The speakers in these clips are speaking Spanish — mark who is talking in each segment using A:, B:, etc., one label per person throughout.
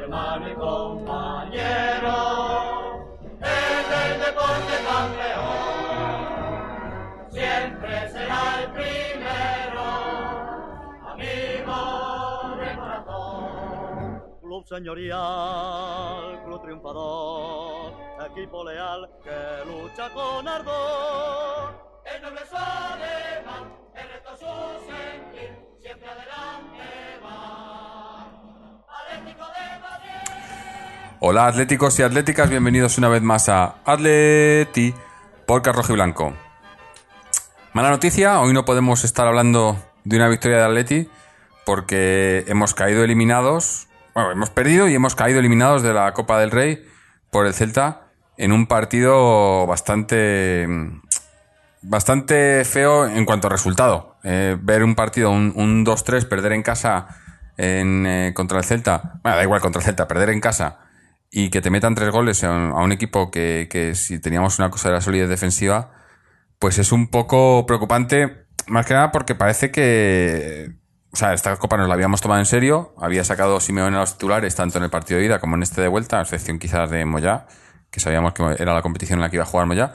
A: hermano y compañero, es el deporte campeón, siempre será el primero, amigo de corazón. Club señorial, club triunfador, equipo leal que lucha con ardor. El noble es alemán, el reto su sentir, siempre adelante va. Atlético de Madrid.
B: Hola atléticos y atléticas, bienvenidos una vez más a Atleti Podcast Rojo y Blanco. Mala noticia, hoy no podemos estar hablando de una victoria de Atleti porque hemos caído eliminados, bueno, hemos perdido y hemos caído eliminados de la Copa del Rey por el Celta en un partido bastante feo en cuanto a resultado. Ver un partido, un 2-3, perder en casa contra el Celta, bueno, da igual contra el Celta, perder en casa y que te metan 3 goles a un equipo que si teníamos una cosa de la solidez defensiva, pues es un poco preocupante, más que nada porque parece que, o sea, esta Copa nos la habíamos tomado en serio, había sacado Simeone a los titulares tanto en el partido de ida como en este de vuelta, a excepción quizás de Moyá, que sabíamos que era la competición en la que iba a jugar Moyá.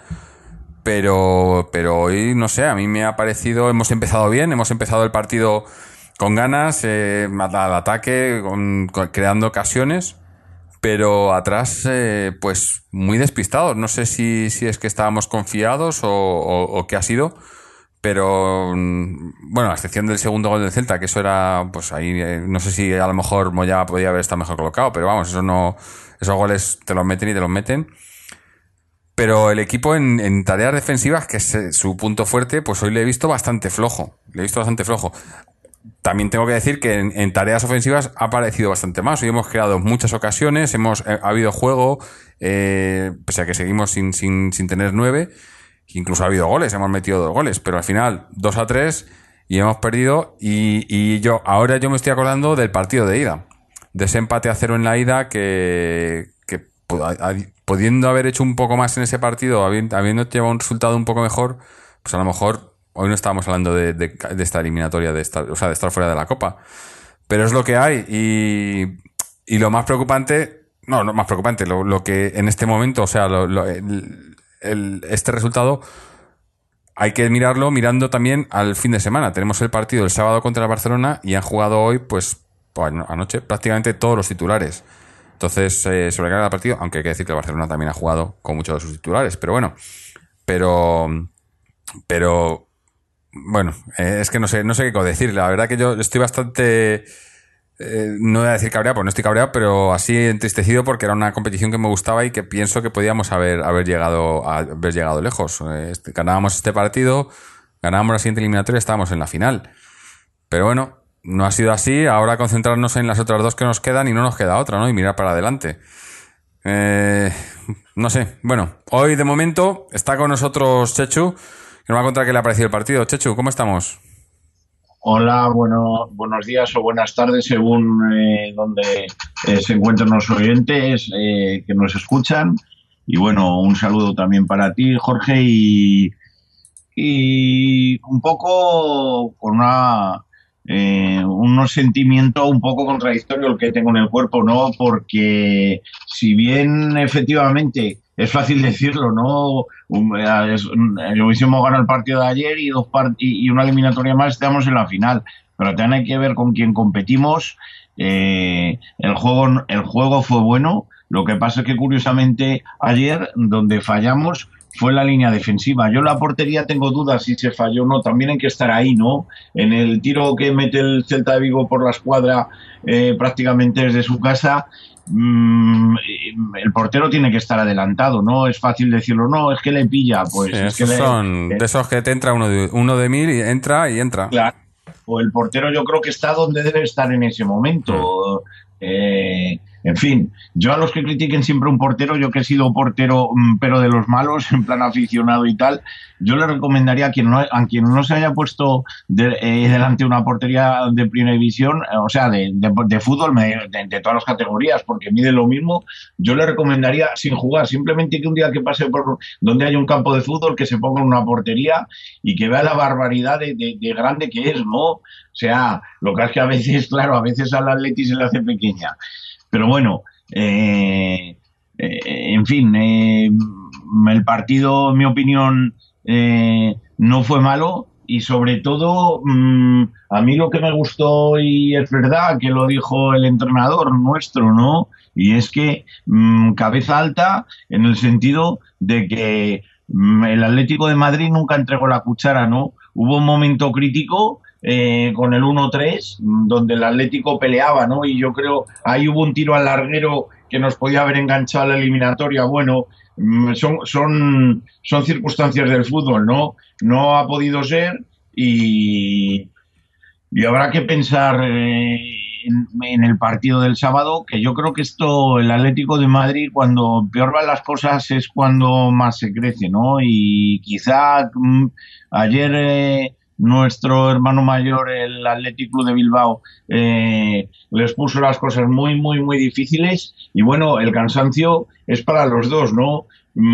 B: Pero hoy, no sé, a mí me ha parecido, hemos empezado bien, hemos empezado el partido con ganas, al ataque, creando ocasiones, pero atrás, pues muy despistados. No sé si es que estábamos confiados o qué ha sido, pero bueno, a excepción del segundo gol del Celta, que eso era, pues ahí, no sé si a lo mejor Moyá podía haber estado mejor colocado, pero vamos, esos goles te los meten y te los meten. Pero el equipo en tareas defensivas, que es su punto fuerte, pues hoy le he visto bastante flojo. También tengo que decir que en tareas ofensivas ha aparecido bastante más. Hoy hemos creado muchas ocasiones, ha habido juego, pese a que seguimos sin tener 9. Incluso ha habido goles, hemos metido 2 goles, pero al final 2-3 y hemos perdido. Y ahora yo me estoy acordando del partido de ida, de ese empate a 0 en la ida que pudiendo haber hecho un poco más en ese partido, habiendo llevado un resultado un poco mejor, pues a lo mejor hoy no estábamos hablando de esta eliminatoria, de estar fuera de la Copa. Pero es lo que hay y lo más preocupante, lo que en este momento, o sea, este resultado hay que mirando también al fin de semana. Tenemos el partido el sábado contra el Barcelona y han jugado hoy, pues anoche, prácticamente todos los titulares. Entonces, sobrecarga el partido, aunque hay que decir que el Barcelona también ha jugado con muchos de sus titulares, pero bueno. Pero bueno, es que no sé qué decir. La verdad que yo estoy bastante, no voy a decir cabreado, pues no estoy cabreado, pero así entristecido porque era una competición que me gustaba y que pienso que podíamos haber llegado lejos. Ganábamos este partido, ganábamos la siguiente eliminatoria, estábamos en la final. Pero bueno, no ha sido así. Ahora concentrarnos en las otras 2 que nos quedan y no nos queda otra, ¿no? Y mirar para adelante. No sé. Bueno, hoy de momento está con nosotros Chechu, que nos va a contar qué le ha parecido el partido. Chechu, ¿cómo estamos?
C: Hola, buenos días o buenas tardes según donde se encuentran los oyentes que nos escuchan. Y bueno, un saludo también para ti, Jorge, y un poco con unos sentimientos un poco contradictorios el que tengo en el cuerpo, ¿no? Porque si bien efectivamente es fácil decirlo, ¿no? Hubiésemos ganado el partido de ayer y una eliminatoria más, estamos en la final, pero también hay que ver con quién competimos. El juego fue bueno, lo que pasa es que curiosamente ayer donde fallamos fue la línea defensiva. Yo en la portería tengo dudas si se falló o no. También hay que estar ahí, ¿no? En el tiro que mete el Celta de Vigo por la escuadra prácticamente desde su casa, el portero tiene que estar adelantado. No es fácil decirlo, no, es que le pilla. Pues
B: sí,
C: es que
B: son de esos que te entra uno de 1000 y entra.
C: Claro. O el portero yo creo que está donde debe estar en ese momento. En fin, yo a los que critiquen siempre un portero, yo que he sido portero pero de los malos, en plan aficionado y tal, yo le recomendaría a quien no se haya puesto delante una portería de primera división, o sea, de fútbol, de todas las categorías, porque mide lo mismo, yo le recomendaría sin jugar, simplemente que un día que pase por donde haya un campo de fútbol, que se ponga en una portería y que vea la barbaridad de grande que es, ¿no? O sea, lo que es que a veces, claro, a veces al Atleti se le hace pequeña. pero bueno, en fin, el partido, en mi opinión, no fue malo. Y sobre todo, a mí lo que me gustó, y es verdad que lo dijo el entrenador nuestro, ¿no? Y es que cabeza alta en el sentido de que el Atlético de Madrid nunca entregó la cuchara, ¿no? Hubo un momento crítico con el 1-3, donde el Atlético peleaba, ¿no? Y yo creo, ahí hubo un tiro al larguero que nos podía haber enganchado a la eliminatoria. Bueno, son circunstancias del fútbol, ¿no? No ha podido ser y habrá que pensar en el partido del sábado, que yo creo que el Atlético de Madrid, cuando peor van las cosas es cuando más se crece, ¿no? Y quizá ayer nuestro hermano mayor, el Athletic Club de Bilbao, les puso las cosas muy, muy, muy difíciles, y bueno, el cansancio es para los dos, ¿no?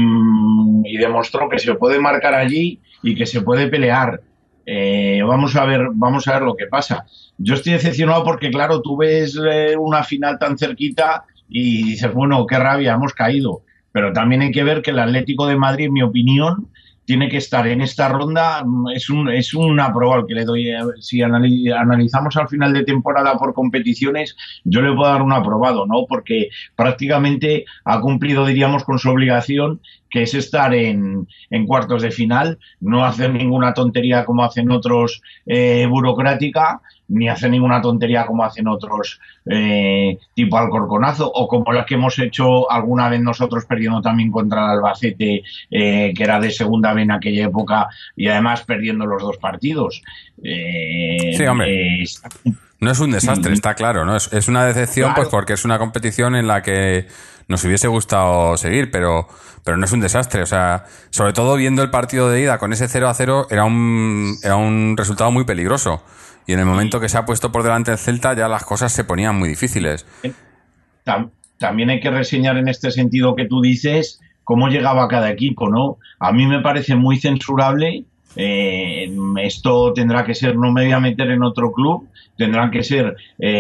C: Y demostró que se puede marcar allí y que se puede pelear. Vamos a ver lo que pasa. Yo estoy decepcionado porque, claro, tú ves una final tan cerquita y dices, bueno, qué rabia, hemos caído. Pero también hay que ver que el Atlético de Madrid, en mi opinión, tiene que estar en esta ronda. Es un aprobado que le doy. Si analizamos al final de temporada por competiciones, yo le puedo dar un aprobado, ¿no? Porque prácticamente ha cumplido, diríamos, con su obligación, que es estar en cuartos de final, no hacer ninguna tontería como hacen otros burocrática, ni hacer ninguna tontería como hacen otros tipo Alcorconazo, o como las que hemos hecho alguna vez nosotros, perdiendo también contra el Albacete, que era de segunda B en aquella época, y además perdiendo los dos partidos.
B: Sí, hombre. No es un desastre, está claro, ¿no? Es una decepción, claro, pues porque es una competición en la que nos hubiese gustado seguir, pero no es un desastre. O sea, sobre todo viendo el partido de ida con ese 0-0, era un resultado muy peligroso. Y en el momento que se ha puesto por delante el Celta, ya las cosas se ponían muy difíciles.
C: También hay que reseñar en este sentido que tú dices cómo llegaba cada equipo, ¿no? A mí me parece muy censurable. Esto tendrá que ser, no me voy a meter en otro club, tendrán que ser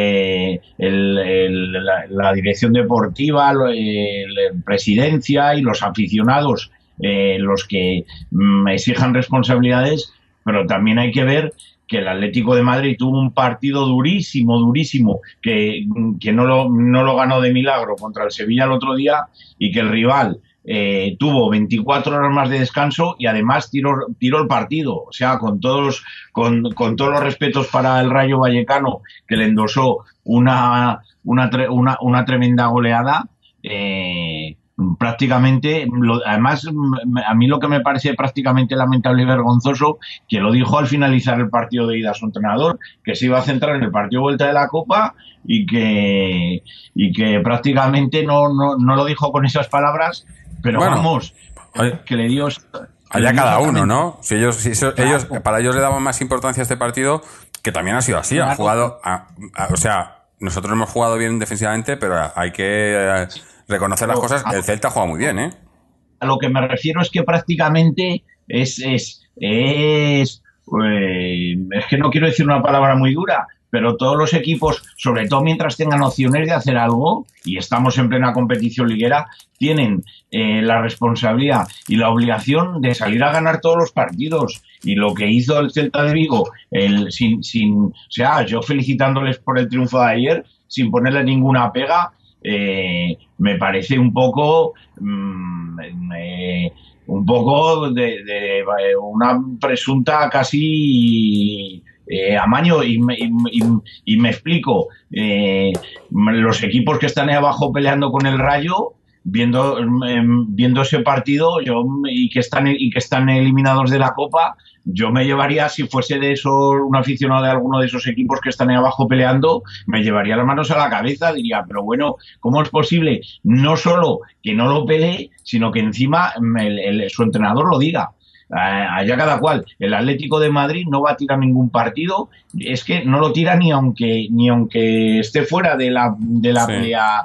C: la dirección deportiva, la presidencia y los aficionados los que exijan responsabilidades, pero también hay que ver que el Atlético de Madrid tuvo un partido durísimo, que no lo ganó de milagro contra el Sevilla el otro día, y que el rival tuvo 24 horas más de descanso y además tiró el partido. O sea, con todos los respetos para el Rayo Vallecano, que le endosó una tremenda goleada, prácticamente, además, a mí lo que me parece prácticamente lamentable y vergonzoso, que lo dijo al finalizar el partido de ida su entrenador, que se iba a centrar en el partido de vuelta de la Copa, y que prácticamente no lo dijo con esas palabras, pero bueno, vamos, que le dio...
B: Allá cada uno, ¿no? Si ellos, para ellos le daban más importancia a este partido, que también ha sido así. Han jugado, o sea, nosotros hemos jugado bien defensivamente, pero hay que reconocer las cosas. El Celta ha jugado muy bien, ¿eh?
C: A lo que me refiero es que prácticamente es que no quiero decir una palabra muy dura, pero todos los equipos, sobre todo mientras tengan opciones de hacer algo, y estamos en plena competición liguera, tienen la responsabilidad y la obligación de salir a ganar todos los partidos. Y lo que hizo el Celta de Vigo, o sea, yo felicitándoles por el triunfo de ayer, sin ponerle ninguna pega, me parece un poco de una presunta casi amaño, y me explico. Los equipos que están ahí abajo peleando con el Rayo, viendo ese partido, y que están eliminados de la Copa, yo me llevaría, si fuese de esos, un aficionado de alguno de esos equipos que están ahí abajo peleando, me llevaría las manos a la cabeza, diría, pero bueno, ¿cómo es posible no solo que no lo pelee, sino que encima su entrenador lo diga? Allá cada cual. El Atlético de Madrid no va a tirar ningún partido, es que no lo tira ni aunque esté fuera de la pelea.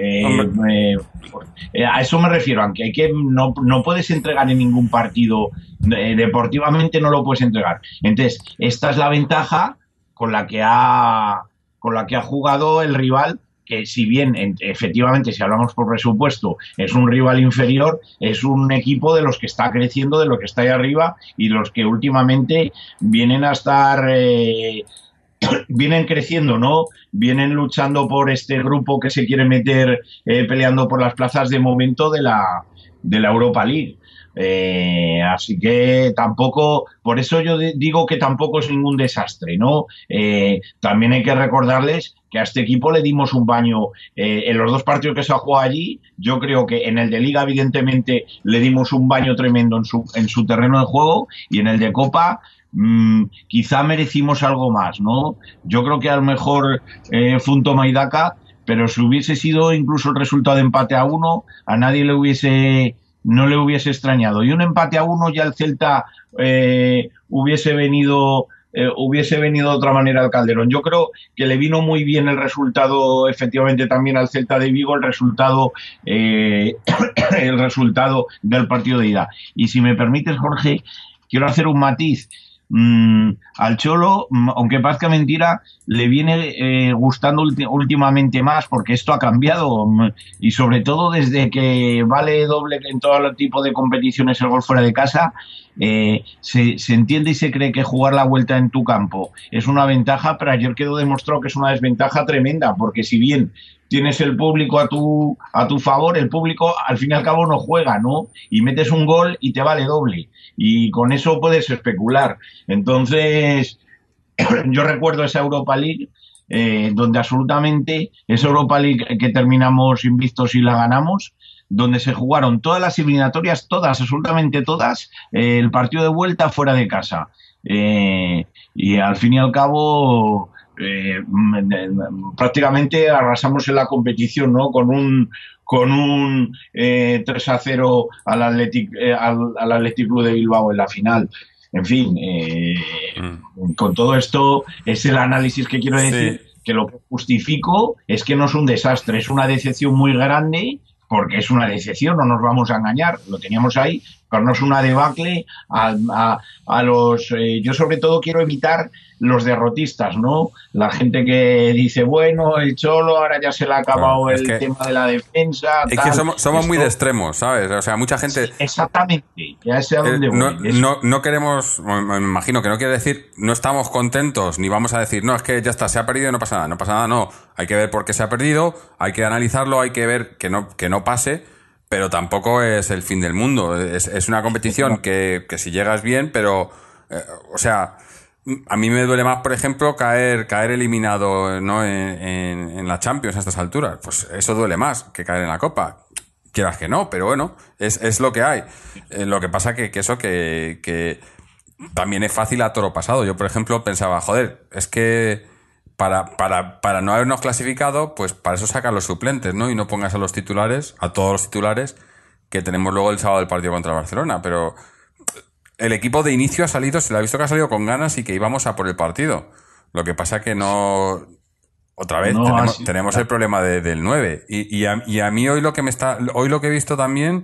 C: A eso me refiero, aunque no puedes entregar en ningún partido, deportivamente no lo puedes entregar. Entonces, esta es la ventaja con la que ha jugado el rival, que si bien efectivamente, si hablamos por presupuesto, es un rival inferior, es un equipo de los que está creciendo, de los que está ahí arriba y los que últimamente vienen a estar... vienen creciendo, ¿no? Vienen luchando por este grupo que se quiere meter peleando por las plazas de momento de la Europa League. Así que tampoco, por eso yo digo que tampoco es ningún desastre, ¿no? También hay que recordarles que a este equipo le dimos un baño en los 2 partidos que se ha jugado allí. Yo creo que en el de Liga, evidentemente, le dimos un baño tremendo en su terreno de juego, y en el de Copa quizá merecimos algo más, ¿no? Yo creo que a lo mejor fue un toma y daca, pero si hubiese sido incluso el resultado de empate a 1, a nadie no le hubiese extrañado. Y un empate a 1 ya el Celta hubiese venido de otra manera al Calderón. Yo creo que le vino muy bien el resultado, efectivamente, también al Celta de Vigo, el resultado del partido de ida. Y si me permites, Jorge, quiero hacer un matiz. Al Cholo, aunque parezca mentira, le viene gustando últimamente más, porque esto ha cambiado, y sobre todo desde que vale doble en todo tipo de competiciones el gol fuera de casa. Se entiende y se cree que jugar la vuelta en tu campo es una ventaja, pero ayer quedó demostrado que es una desventaja tremenda, porque si bien tienes el público a tu favor, el público al fin y al cabo no juega, ¿no? Y metes un gol y te vale doble, y con eso puedes especular. Entonces, yo recuerdo esa Europa League, donde absolutamente, esa Europa League que terminamos invictos y la ganamos, donde se jugaron todas las eliminatorias, todas, absolutamente todas, el partido de vuelta fuera de casa. Y al fin y al cabo, prácticamente arrasamos en la competición, ¿no? Con un 3-0 al Athletic Club de Bilbao en la final. En fin, con todo esto es el análisis que quiero decir, sí, que lo que justifico es que no es un desastre, es una decepción muy grande, porque es una decepción, no nos vamos a engañar, lo teníamos ahí, pero no es una debacle a los... yo sobre todo quiero evitar los derrotistas, ¿no? La gente que dice, bueno, el Cholo, ahora ya se le ha acabado, claro, el tema de la defensa.
B: Es tal. Que somos muy de extremos, ¿sabes? O sea, mucha gente...
C: Exactamente, ya sé a dónde voy.
B: No queremos, me imagino que no quiere decir, no estamos contentos, ni vamos a decir, no, es que ya está, se ha perdido y no pasa nada. No pasa nada, no. Hay que ver por qué se ha perdido, hay que analizarlo, hay que ver que no pase, pero tampoco es el fin del mundo. Es una competición que si llegas bien, pero, o sea... A mí me duele más, por ejemplo, caer eliminado, ¿no? en la Champions a estas alturas. Pues eso duele más que caer en la Copa. Quieras que no, pero bueno, es lo que hay. Lo que pasa que eso que también es fácil a toro pasado. Yo, por ejemplo, pensaba, joder, es que para no habernos clasificado, pues para eso sacan los suplentes, ¿no? Y no pongas a todos los titulares que tenemos luego el sábado del partido contra Barcelona. Pero el equipo de inicio ha salido, se le ha visto que ha salido con ganas y que íbamos a por el partido. Lo que pasa que no... Otra vez, tenemos el problema del 9. Y a mí hoy lo que he visto también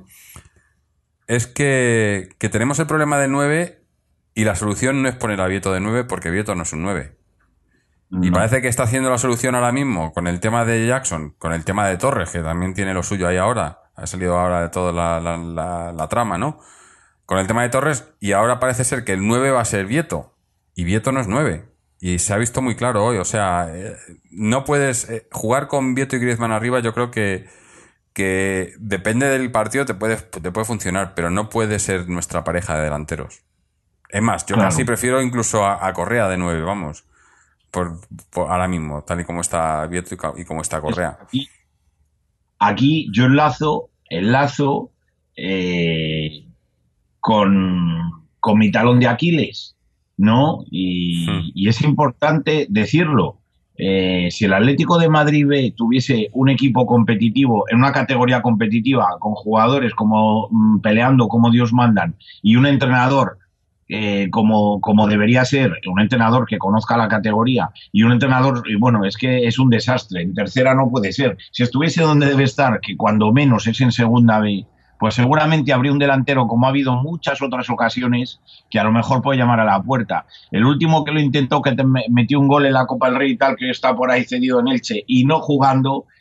B: es que tenemos el problema del 9 y la solución no es poner a Vieto de 9, porque Vieto no es un 9. No. Y parece que está haciendo la solución ahora mismo con el tema de Jackson, con el tema de Torres, que también tiene lo suyo ahí ahora. Ha salido ahora de toda la trama, ¿no? Con el tema de Torres, y ahora parece ser que el 9 va a ser Vieto, y Vieto no es 9, y se ha visto muy claro hoy, o sea, no puedes jugar con Vieto y Griezmann arriba. Yo creo que depende del partido, te puede funcionar, pero no puede ser nuestra pareja de delanteros. Es más, yo casi prefiero incluso a Correa de 9, vamos, por ahora mismo, tal y como está Vieto y como está Correa.
C: Aquí yo enlazo con mi talón de Aquiles, ¿no? Y es importante decirlo. Si el Atlético de Madrid B tuviese un equipo competitivo, en una categoría competitiva, con jugadores como peleando como Dios mandan, y un entrenador como debería ser, un entrenador que conozca la categoría, y un entrenador, y bueno, es que es un desastre, en tercera no puede ser. Si estuviese donde debe estar, que cuando menos es en segunda B, pues seguramente habría un delantero, como ha habido muchas otras ocasiones, que a lo mejor puede llamar a la puerta. El último que lo intentó, que metió un gol en la Copa del Rey y tal, que está por ahí cedido en Elche y no jugando,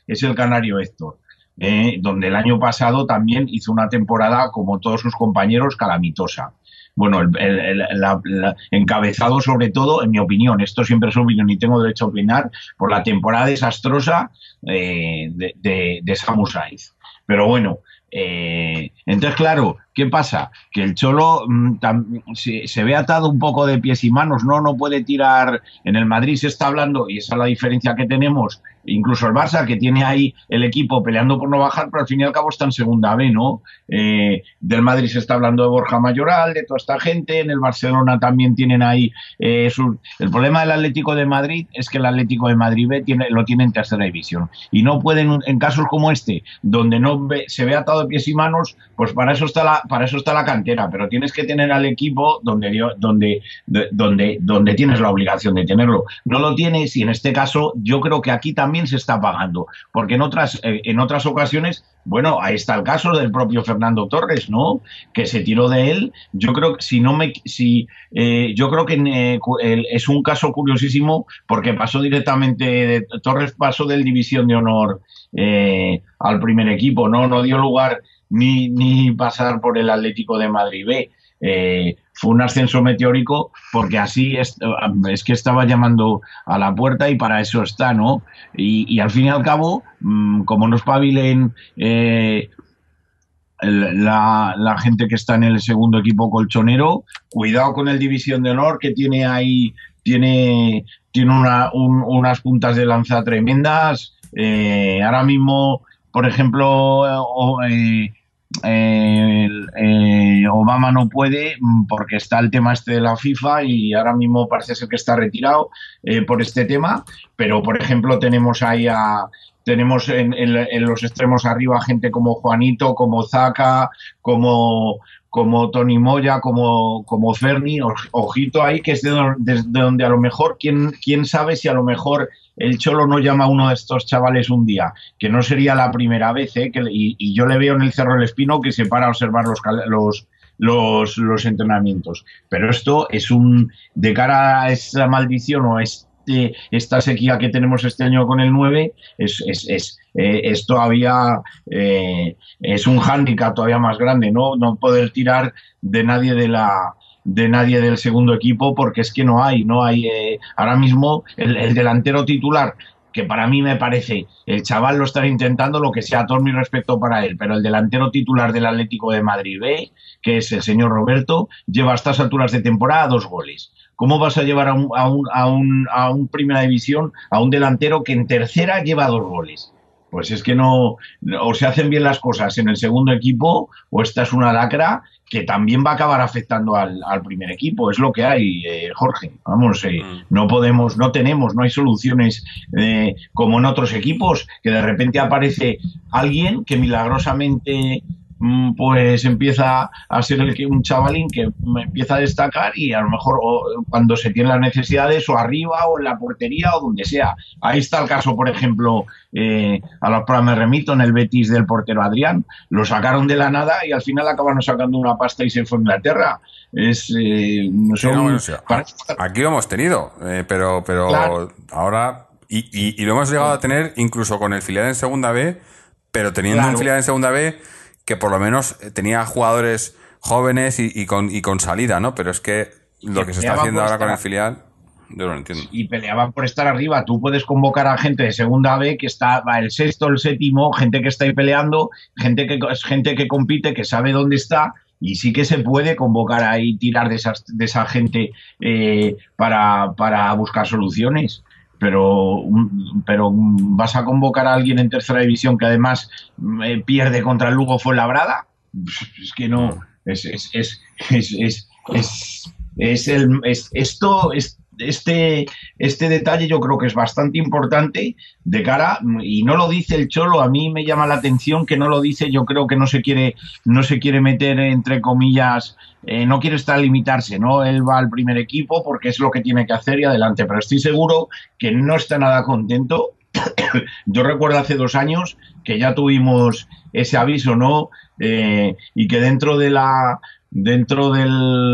C: es el canario Héctor, donde el año pasado también hizo una temporada, como todos sus compañeros, calamitosa. Bueno, encabezado sobre todo, en mi opinión, esto siempre es opinión y tengo derecho a opinar, por la temporada desastrosa de Samu Saiz. Pero bueno, entonces claro, ¿qué pasa? Que el Cholo se ve atado un poco de pies y manos, no puede tirar. En el Madrid se está hablando, y esa es la diferencia que tenemos, incluso el Barça, que tiene ahí el equipo peleando por no bajar, pero al fin y al cabo está en segunda B, ¿no? Del Madrid se está hablando de Borja Mayoral, de toda esta gente. En el Barcelona también tienen ahí el problema del Atlético de Madrid es que el Atlético de Madrid B lo tiene en tercera división, y no pueden, en casos como este, donde se ve atado de pies y manos, pues para eso está la cantera, pero tienes que tener al equipo donde tienes la obligación de tenerlo. No lo tienes, y en este caso yo creo que aquí también se está pagando, porque en otras ocasiones, bueno, ahí está el caso del propio Fernando Torres, ¿no? Que se tiró de él. Yo creo que yo creo que es un caso curiosísimo, porque Torres pasó del División de Honor al primer equipo, no dio lugar ni pasar por el Atlético de Madrid B. Fue un ascenso meteórico, porque así es que estaba llamando a la puerta, y para eso está, ¿no? Y al fin y al cabo, como no espabilen la gente que está en el segundo equipo colchonero, cuidado con el División de Honor, que tiene ahí unas puntas de lanza tremendas. Ahora mismo, por ejemplo, Obama no puede, porque está el tema este de la FIFA, y ahora mismo parece ser que está retirado por este tema. Pero por ejemplo tenemos en los extremos arriba gente como Juanito, como Zaka, como Tony Moya, como Ferni. Ojito ahí, que es desde donde a lo mejor, quién sabe si a lo mejor el Cholo no llama a uno de estos chavales un día, que no sería la primera vez, y yo le veo en el Cerro del Espino que se para a observar los entrenamientos. Pero esto es de cara a esa maldición, o esta sequía que tenemos este año con el 9, es todavía es un hándicap todavía más grande, no poder tirar de nadie del segundo equipo, porque es que no hay ahora mismo el delantero titular, que para mí me parece, el chaval lo está intentando, lo que sea, todo mi respeto para él, pero el delantero titular del Atlético de Madrid B, que es el señor Roberto, lleva a estas alturas de temporada 2 goles. ¿Cómo vas a llevar a un primera división a un delantero que en tercera lleva 2 goles? Pues es que no, o se hacen bien las cosas en el segundo equipo, o esta es una lacra que también va a acabar afectando al primer equipo. Es lo que hay, Jorge. Vamos, no hay soluciones como en otros equipos, que de repente aparece alguien que milagrosamente pues empieza a ser un chavalín que empieza a destacar, y a lo mejor cuando se tienen las necesidades, o arriba o en la portería o donde sea. Ahí está el caso, por ejemplo, a los programas me remito, en el Betis del portero Adrián. Lo sacaron de la nada y al final acabaron sacando una pasta y se fue a Inglaterra.
B: Aquí lo hemos tenido, pero claro, ahora y lo hemos llegado a tener incluso con el filial en segunda B, pero teniendo un filial en segunda B que por lo menos tenía jugadores jóvenes y con salida, ¿no? Pero es que lo que se está haciendo ahora con el filial, yo no lo entiendo.
C: Y peleaban por estar arriba. Tú puedes convocar a gente de segunda B que está el sexto, el séptimo, gente que está ahí peleando, gente que compite, que sabe dónde está, y sí que se puede convocar ahí, tirar de esa gente para buscar soluciones. Pero vas a convocar a alguien en tercera división que además pierde contra el Lugo Fuenlabrada. Es que no, este detalle yo creo que es bastante importante de cara, y no lo dice el Cholo. A mí me llama la atención que no lo dice. Yo creo que no se quiere meter, entre comillas, no quiere limitarse, ¿no? Él va al primer equipo porque es lo que tiene que hacer y adelante, pero estoy seguro que no está nada contento. Yo recuerdo hace 2 años que ya tuvimos ese aviso, ¿no? Y que dentro del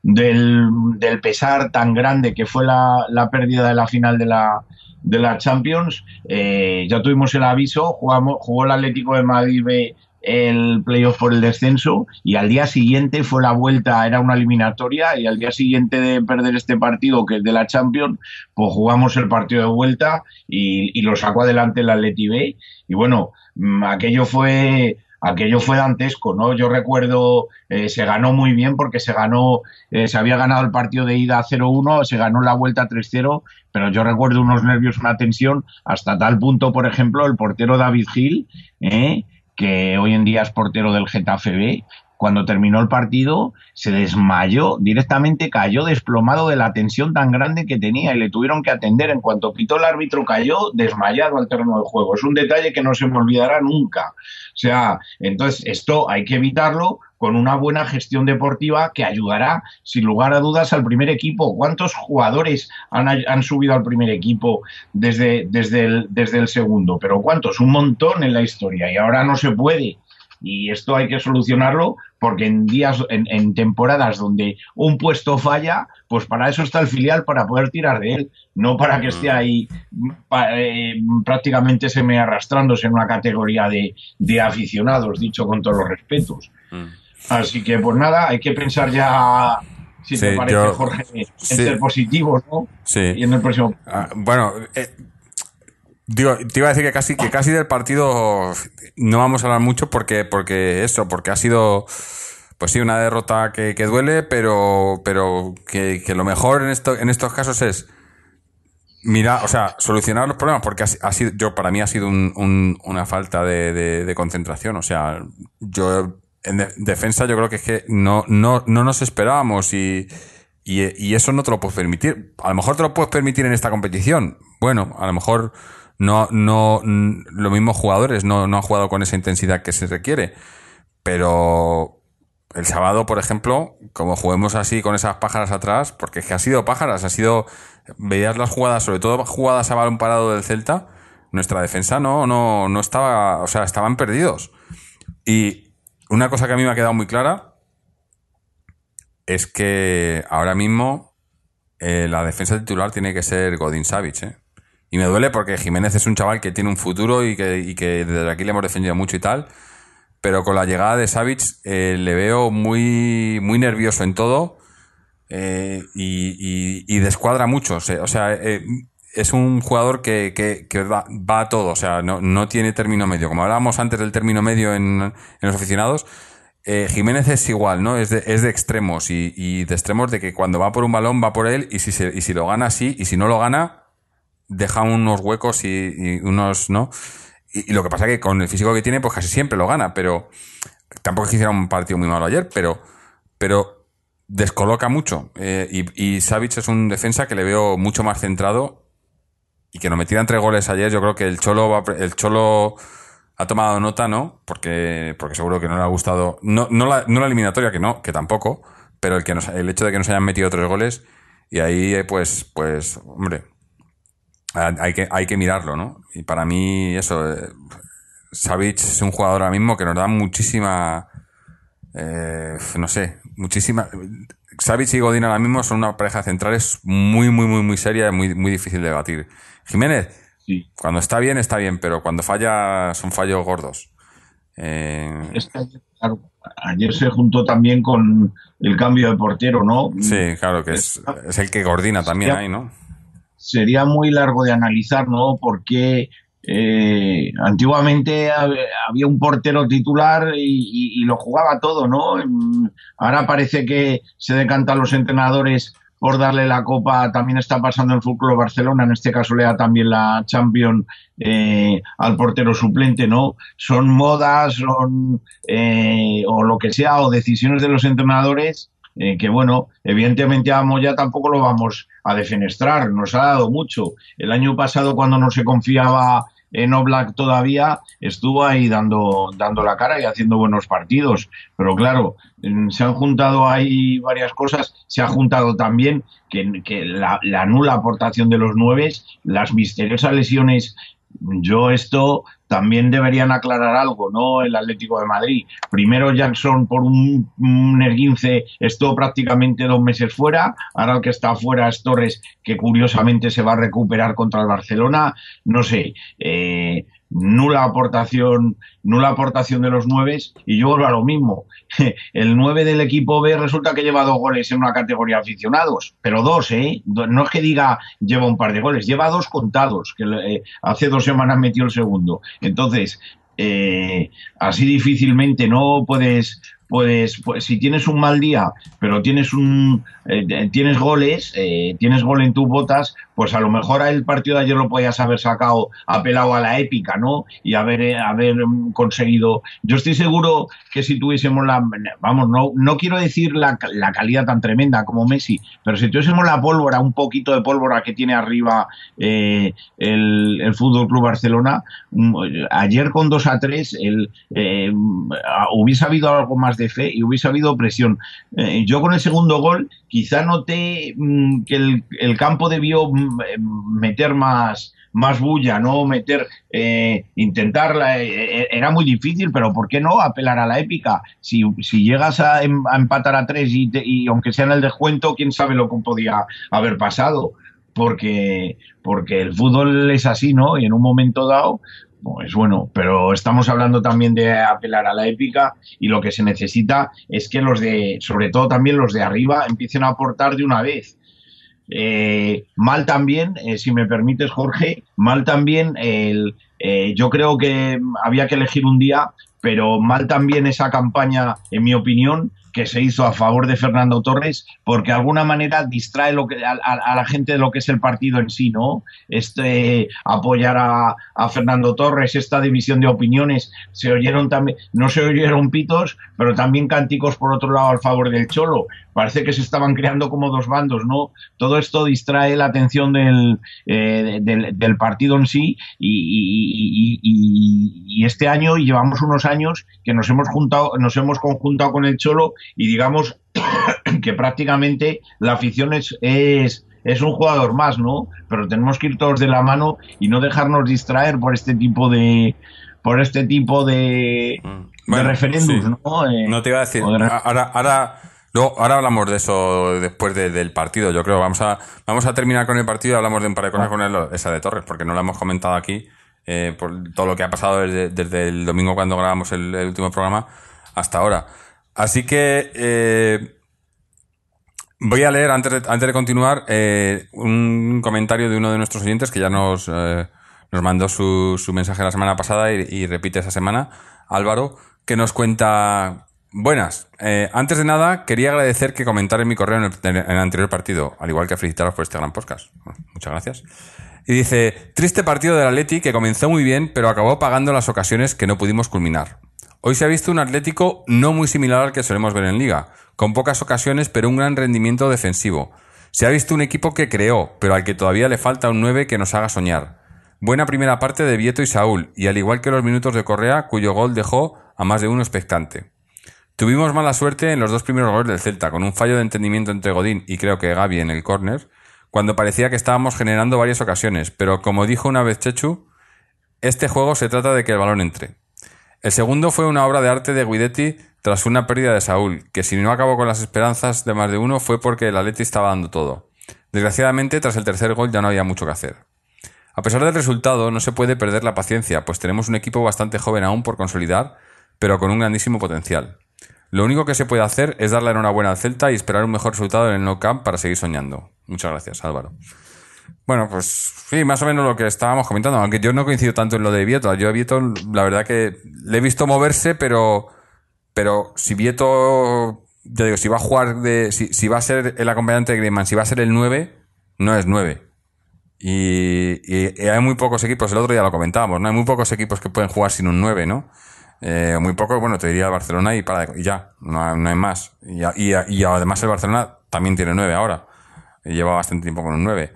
C: del pesar tan grande que fue la pérdida de la final de la Champions, ya tuvimos el aviso, jugó el Atlético de Madrid B el playoff por el descenso y al día siguiente fue la vuelta, era una eliminatoria y al día siguiente de perder este partido que es de la Champions, pues jugamos el partido de vuelta y lo sacó adelante el Atleti B y bueno, aquello fue dantesco, ¿no? Yo recuerdo, se ganó muy bien porque se había ganado el partido de ida 0-1, se ganó la vuelta 3-0, pero yo recuerdo unos nervios, una tensión, hasta tal punto, por ejemplo, el portero David Gil, que hoy en día es portero del Getafe B, cuando terminó el partido se desmayó, directamente cayó desplomado de la tensión tan grande que tenía y le tuvieron que atender. En cuanto pitó el árbitro cayó desmayado al terreno del juego. Es un detalle que no se me olvidará nunca. O sea, entonces esto hay que evitarlo con una buena gestión deportiva que ayudará sin lugar a dudas al primer equipo. ¿Cuántos jugadores han subido al primer equipo desde el segundo? ¿Pero cuántos? Un montón en la historia y ahora no se puede. Y esto hay que solucionarlo porque en temporadas donde un puesto falla, pues para eso está el filial, para poder tirar de él, no para que esté ahí prácticamente arrastrándose en una categoría de aficionados, dicho con todos los respetos. Así que pues nada, hay que pensar ya, si te parece, Jorge, en ser positivos, ¿no?
B: Sí.
C: Y en el próximo...
B: Bueno... Digo, te iba a decir que casi del partido no vamos a hablar mucho porque ha sido, pues sí, una derrota que duele, pero que lo mejor en estos casos es mira, o sea, solucionar los problemas, porque para mí ha sido una falta de concentración. O sea, yo en defensa yo creo que es que no nos esperábamos y eso no te lo puedes permitir. A lo mejor te lo puedes permitir en esta competición. Bueno, a lo mejor no los mismos jugadores no han jugado con esa intensidad que se requiere, pero el sábado, por ejemplo, como juguemos así con esas pájaras atrás, porque es que ha sido pájaras, veías las jugadas, sobre todo jugadas a balón parado del Celta, nuestra defensa no estaba, o sea, estaban perdidos. Y una cosa que a mí me ha quedado muy clara es que ahora mismo la defensa titular tiene que ser Godin Savic, Y me duele porque Jiménez es un chaval que tiene un futuro y que desde aquí le hemos defendido mucho y tal, pero con la llegada de Savic le veo muy, muy nervioso en todo y descuadra mucho. O sea, es un jugador que va a todo, o sea, no tiene término medio. Como hablábamos antes del término medio en los aficionados, Jiménez es igual, ¿no? Es de extremos y de extremos de que cuando va por un balón va por él y si lo gana sí, y si no lo gana deja unos huecos y unos, ¿no? Y lo que pasa es que con el físico que tiene, pues casi siempre lo gana, pero tampoco es que hiciera un partido muy malo ayer, pero descoloca mucho. Y Savic es un defensa que le veo mucho más centrado y que nos metieran 3 goles ayer. Yo creo que el Cholo ha tomado nota, ¿no? Porque seguro que no le ha gustado, no la eliminatoria, que tampoco, pero el hecho de que nos hayan metido 3 goles y ahí, pues, hombre, hay que mirarlo, ¿no? Y para mí, eso, Savic es un jugador ahora mismo que nos da muchísima, muchísima. Savic y Godín ahora mismo son una pareja de centrales muy, muy, muy, muy seria y muy, muy difícil de batir. Jiménez, sí, cuando está bien, pero cuando falla, son fallos gordos.
C: Claro, ayer se juntó también con el cambio de portero, ¿no?
B: Sí, claro, que es el que coordina también ahí, ¿no?
C: Sería muy largo de analizar, ¿no? Porque antiguamente había un portero titular y lo jugaba todo, ¿no? Ahora parece que se decantan los entrenadores por darle la copa. También está pasando en el Fútbol Barcelona, en este caso le da también la Champions al portero suplente, ¿no? Son modas, o lo que sea, o decisiones de los entrenadores que bueno, evidentemente a Moya tampoco lo vamos a defenestrar, nos ha dado mucho. El año pasado, cuando no se confiaba en Oblak todavía, estuvo ahí dando la cara y haciendo buenos partidos, pero claro, se han juntado ahí varias cosas. Se ha juntado también que la nula aportación de los 9, las misteriosas lesiones yo esto también deberían aclarar algo, ¿no? El Atlético de Madrid. Primero Jackson por un esguince estuvo prácticamente 2 meses fuera. Ahora el que está fuera es Torres, que curiosamente se va a recuperar contra el Barcelona. No sé, nula aportación de los nueves. Y yo vuelvo a lo mismo. El 9 del equipo B resulta que lleva 2 goles en una categoría aficionados, pero 2, ¿eh? No es que diga lleva un par de goles, lleva 2 contados, que hace 2 semanas metió el segundo. Entonces, así difícilmente no puedes, pues, si tienes un mal día, pero tienes goles, tienes gol en tus botas, pues a lo mejor el partido de ayer lo podías haber sacado, apelado a la épica, ¿no? Y haber conseguido. Yo estoy seguro que si tuviésemos vamos, no quiero decir la calidad tan tremenda como Messi, pero si tuviésemos la pólvora, un poquito de pólvora que tiene arriba el Fútbol Club Barcelona, ayer con 2-3 hubiese habido algo más de fe y hubiese habido presión. Yo con el segundo gol quizá noté que el campo debió meter más bulla, ¿no? Intentarla, era muy difícil, pero ¿por qué no apelar a la épica? Si llegas a empatar a 3 y aunque sea en el descuento, quién sabe lo que podía haber pasado, porque el fútbol es así, ¿no? Y en un momento dado, pues bueno, pero estamos hablando también de apelar a la épica, y lo que se necesita es que sobre todo también los de arriba, empiecen a aportar de una vez. Mal también, si me permites, Jorge, mal también yo creo que había que elegir un día, pero mal también esa campaña, en mi opinión, que se hizo a favor de Fernando Torres, porque de alguna manera distrae a la gente de lo que es el partido en sí, ¿no? Apoyar a Fernando Torres, esta división de opiniones, no se oyeron pitos, pero también cánticos por otro lado al favor del Cholo. Parece que se estaban creando como dos bandos, ¿no? Todo esto distrae la atención del partido en sí, y este año, y llevamos unos años que nos hemos conjuntado con el Cholo, y digamos que prácticamente la afición es un jugador más, ¿no? Pero tenemos que ir todos de la mano y no dejarnos distraer por este tipo de referéndums,
B: sí.
C: ¿no?
B: No te iba a decir. Ahora hablamos de eso después del partido. Yo creo vamos a terminar con el partido y hablamos de un par de cosas con esa de Torres, porque no la hemos comentado aquí, por todo lo que ha pasado desde el domingo cuando grabamos el último programa hasta ahora. Así que voy a leer, antes de continuar, un comentario de uno de nuestros oyentes que ya nos mandó su mensaje la semana pasada y repite esa semana, Álvaro, que nos cuenta: buenas, antes de nada quería agradecer que comentaran en mi correo en el anterior partido, al igual que felicitaros por este gran podcast. Bueno, muchas gracias. Y dice: triste partido del Atleti que comenzó muy bien, pero acabó pagando las ocasiones que no pudimos culminar. Hoy se ha visto un Atlético no muy similar al que solemos ver en Liga, con pocas ocasiones pero un gran rendimiento defensivo. Se ha visto un equipo que creó, pero al que todavía le falta un 9 que nos haga soñar. Buena primera parte de Vieto y Saúl, y al igual que los minutos de Correa, cuyo gol dejó a más de uno expectante. Tuvimos mala suerte en los 2 primeros goles del Celta, con un fallo de entendimiento entre Godín y creo que Gavi en el córner, cuando parecía que estábamos generando varias ocasiones, pero como dijo una vez Chechu, este juego se trata de que el balón entre. El segundo fue una obra de arte de Guidetti tras una pérdida de Saúl, que si no acabó con las esperanzas de más de uno fue porque el Atleti estaba dando todo. Desgraciadamente, tras el tercer gol ya no había mucho que hacer. A pesar del resultado, no se puede perder la paciencia, pues tenemos un equipo bastante joven aún por consolidar, pero con un grandísimo potencial. Lo único que se puede hacer es darle enhorabuena al Celta y esperar un mejor resultado en el Nou Camp para seguir soñando. Muchas gracias, Álvaro. Bueno, pues sí, más o menos lo que estábamos comentando, aunque yo no coincido tanto en lo de Vieto. Yo a Vieto, la verdad que le he visto moverse, pero si Vieto, ya digo, si va a jugar si va a ser el acompañante de Griezmann, si va a ser el 9, no es 9. Y hay muy pocos equipos, el otro día lo comentábamos, ¿no? Hay muy pocos equipos que pueden jugar sin un 9, ¿no? Muy pocos, bueno, te diría el Barcelona y ya, no hay más. Y además el Barcelona también tiene 9 ahora. Lleva bastante tiempo con un 9.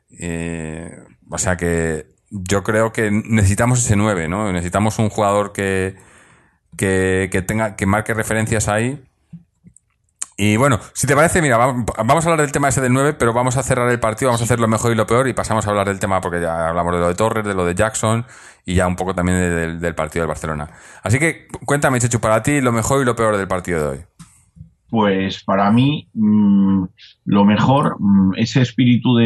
B: O sea que yo creo que necesitamos ese 9, ¿no? Necesitamos un jugador que marque referencias ahí. Y bueno, si te parece, mira, vamos a hablar del tema ese del 9, pero vamos a cerrar el partido, vamos a hacer lo mejor y lo peor y pasamos a hablar del tema, porque ya hablamos de lo de Torres, de lo de Jackson y ya un poco también del partido del Barcelona. Así que cuéntame, Chechu, para ti lo mejor y lo peor del partido de hoy.
C: Pues para mí, lo mejor, ese espíritu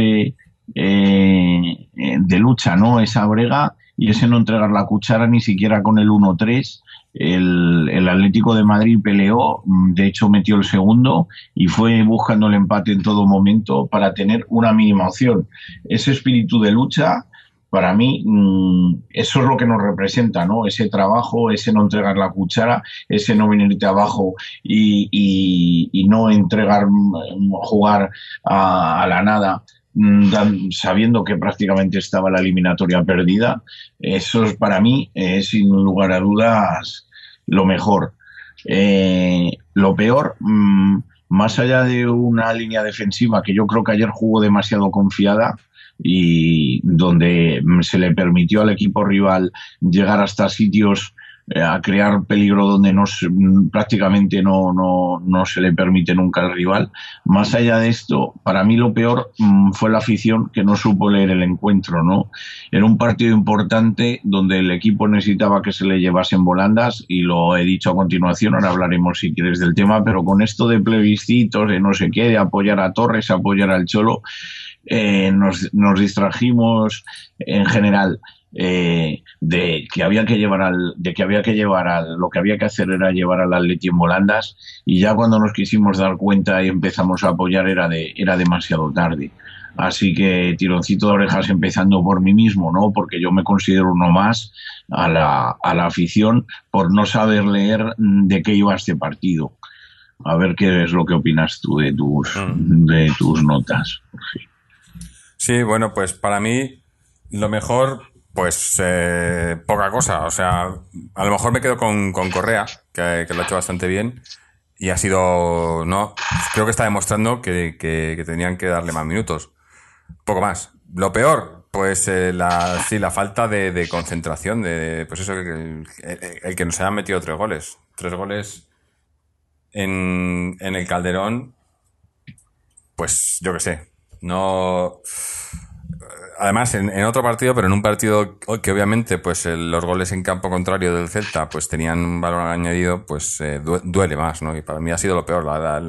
C: de lucha, ¿no? Esa brega y ese no entregar la cuchara ni siquiera con el 1-3. El Atlético de Madrid peleó, de hecho metió el segundo y fue buscando el empate en todo momento para tener una mínima opción. Ese espíritu de lucha, para mí, eso es lo que nos representa, ¿no? Ese trabajo, ese no entregar la cuchara, ese no venirte abajo y no entregar, jugar a la nada, sabiendo que prácticamente estaba la eliminatoria perdida. Eso es, para mí, sin lugar a dudas, lo mejor. Lo peor, más allá de una línea defensiva que yo creo que ayer jugó demasiado confiada y donde se le permitió al equipo rival llegar hasta sitios a crear peligro donde prácticamente no se le permite nunca al rival. Más allá de esto, para mí lo peor fue la afición que no supo leer el encuentro, ¿no? Era un partido importante donde el equipo necesitaba que se le llevasen volandas y lo he dicho a continuación, ahora hablaremos si quieres del tema, pero con esto de plebiscitos, de no sé qué, de apoyar a Torres, apoyar al Cholo, nos distrajimos en general. De que había que llevar lo que había que hacer era llevar al Atleti en volandas, y ya cuando nos quisimos dar cuenta y empezamos a apoyar era demasiado tarde. Así que tironcito de orejas empezando por mí mismo, ¿no? Porque yo me considero uno más a la afición por no saber leer de qué iba este partido. A ver qué es lo que opinas tú de tus notas.
B: Sí, bueno, pues para mí lo mejor, pues poca cosa. O sea, a lo mejor me quedo con Correa, que lo ha hecho bastante bien. Y ha sido, no, creo que está demostrando que tenían que darle más minutos. Poco más. Lo peor, pues la falta de concentración, pues eso, el que nos hayan metido 3 goles. 3 goles en el Calderón, pues yo qué sé. No. Además, en otro partido, pero en un partido que obviamente pues los goles en campo contrario del Celta pues tenían un valor añadido, pues duele más, ¿no? Y para mí ha sido lo peor,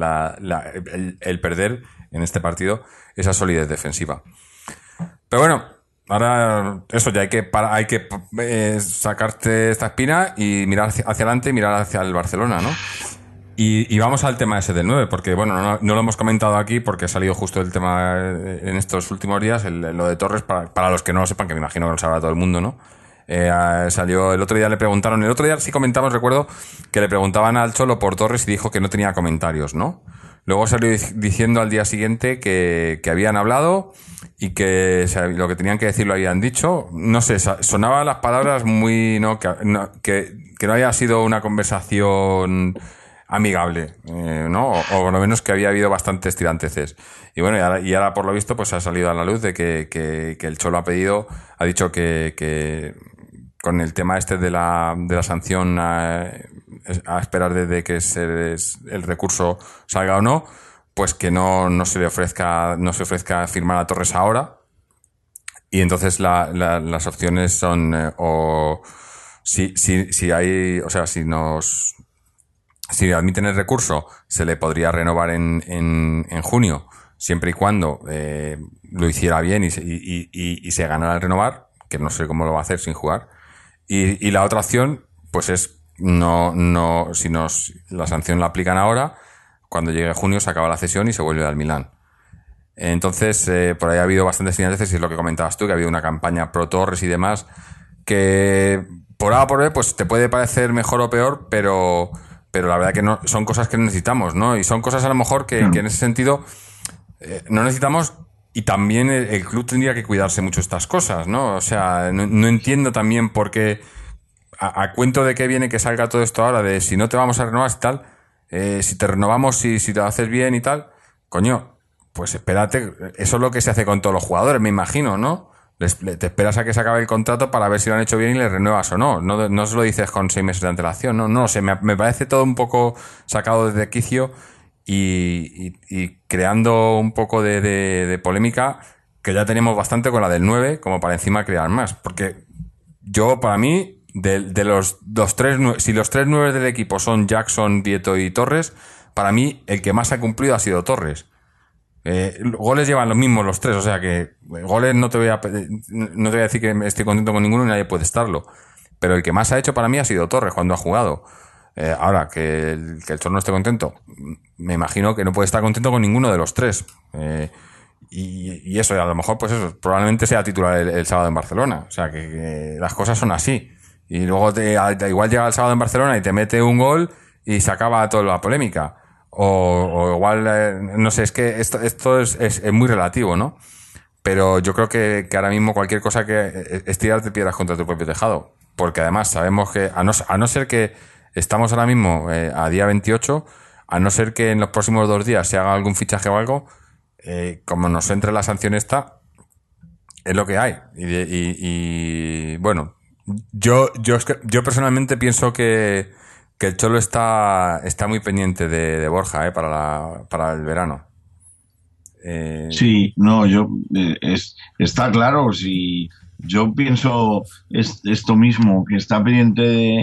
B: el perder en este partido esa solidez defensiva. Pero bueno, ahora eso ya hay que sacarte esta espina y mirar hacia adelante y mirar hacia el Barcelona, ¿no? Y vamos al tema ese del 9, porque bueno, no lo hemos comentado aquí porque ha salido justo el tema en estos últimos días, lo de Torres, para los que no lo sepan, que me imagino que lo sabrá todo el mundo, ¿no? Salió el otro día, el otro día sí comentamos, recuerdo, que le preguntaban al Cholo por Torres y dijo que no tenía comentarios, ¿no? Luego salió diciendo al día siguiente que habían hablado y que lo que tenían que decir lo habían dicho. No sé, sonaban las palabras muy, ¿no? Que no había sido una conversación amigable, ¿no? O por lo menos que había habido bastantes tiranteces. Y bueno, y ahora por lo visto pues ha salido a la luz de que el Cholo ha dicho que con el tema este de la sanción a esperar desde que el recurso salga o no, pues que no se ofrezca firmar a Torres ahora. Y entonces las opciones son o si hay, o sea, si admiten el recurso, se le podría renovar en junio, siempre y cuando lo hiciera bien y se ganara el renovar, que no sé cómo lo va a hacer sin jugar. Y la otra opción, pues es si la sanción la aplican ahora, cuando llegue junio se acaba la cesión y se vuelve al Milán. Entonces, por ahí ha habido bastantes señales, y es lo que comentabas tú, que ha habido una campaña pro Torres y demás, que por A o por B, pues te puede parecer mejor o peor, pero la verdad que no, son cosas que necesitamos, ¿no? Y son cosas a lo mejor que en ese sentido no necesitamos, y también el club tendría que cuidarse mucho estas cosas, ¿no? O sea, no entiendo también por qué, a cuento de qué viene que salga todo esto ahora, de si no te vamos a renovar y tal, si te renovamos, si te lo haces bien y tal, coño, pues espérate, eso es lo que se hace con todos los jugadores, me imagino, ¿no? Te esperas a que se acabe el contrato para ver si lo han hecho bien y le renuevas o no. No se lo dices con 6 meses de antelación, no sé, me parece todo un poco sacado desde quicio y creando un poco de polémica, que ya tenemos bastante con la del 9, como para encima crear más. Porque para mí, de los tres, si los 3 9 del equipo son Jackson, Vieto y Torres, para mí el que más ha cumplido ha sido Torres. Goles llevan los mismos los 3, o sea que goles no te voy a decir que estoy contento con ninguno y nadie puede estarlo. Pero el que más ha hecho para mí ha sido Torres cuando ha jugado. Ahora, que el Cholo no esté contento, me imagino que no puede estar contento con ninguno de los 3. Y eso, a lo mejor, pues eso, probablemente sea titular el sábado en Barcelona. O sea, que las cosas son así. Y luego igual llega el sábado en Barcelona y te mete un gol y se acaba toda la polémica. O igual, no sé, es que esto es muy relativo, ¿no? Pero yo creo que ahora mismo cualquier cosa es tirarte piedras contra tu propio tejado. Porque además sabemos que, a no ser que estamos ahora mismo a día 28, a no ser que en los próximos 2 días se haga algún fichaje o algo, como nos entre la sanción esta, es lo que hay. Y bueno, yo personalmente pienso que el Cholo está muy pendiente de Borja, para el verano.
C: Sí, no, está claro, si yo pienso esto mismo, que está pendiente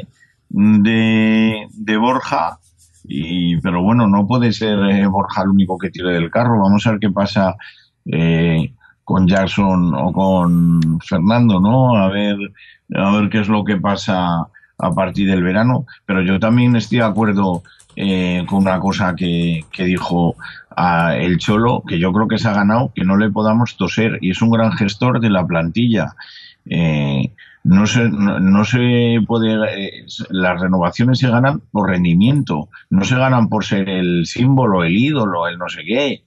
C: de Borja, pero bueno, no puede ser Borja el único que tire del carro. Vamos a ver qué pasa con Jackson o con Fernando, ¿no? A ver qué es lo que pasa a partir del verano. Pero yo también estoy de acuerdo con una cosa que dijo el Cholo, que yo creo que se ha ganado, que no le podamos toser, y es un gran gestor de la plantilla. No se puede, las renovaciones se ganan por rendimiento, no se ganan por ser el símbolo, el ídolo, el no sé qué.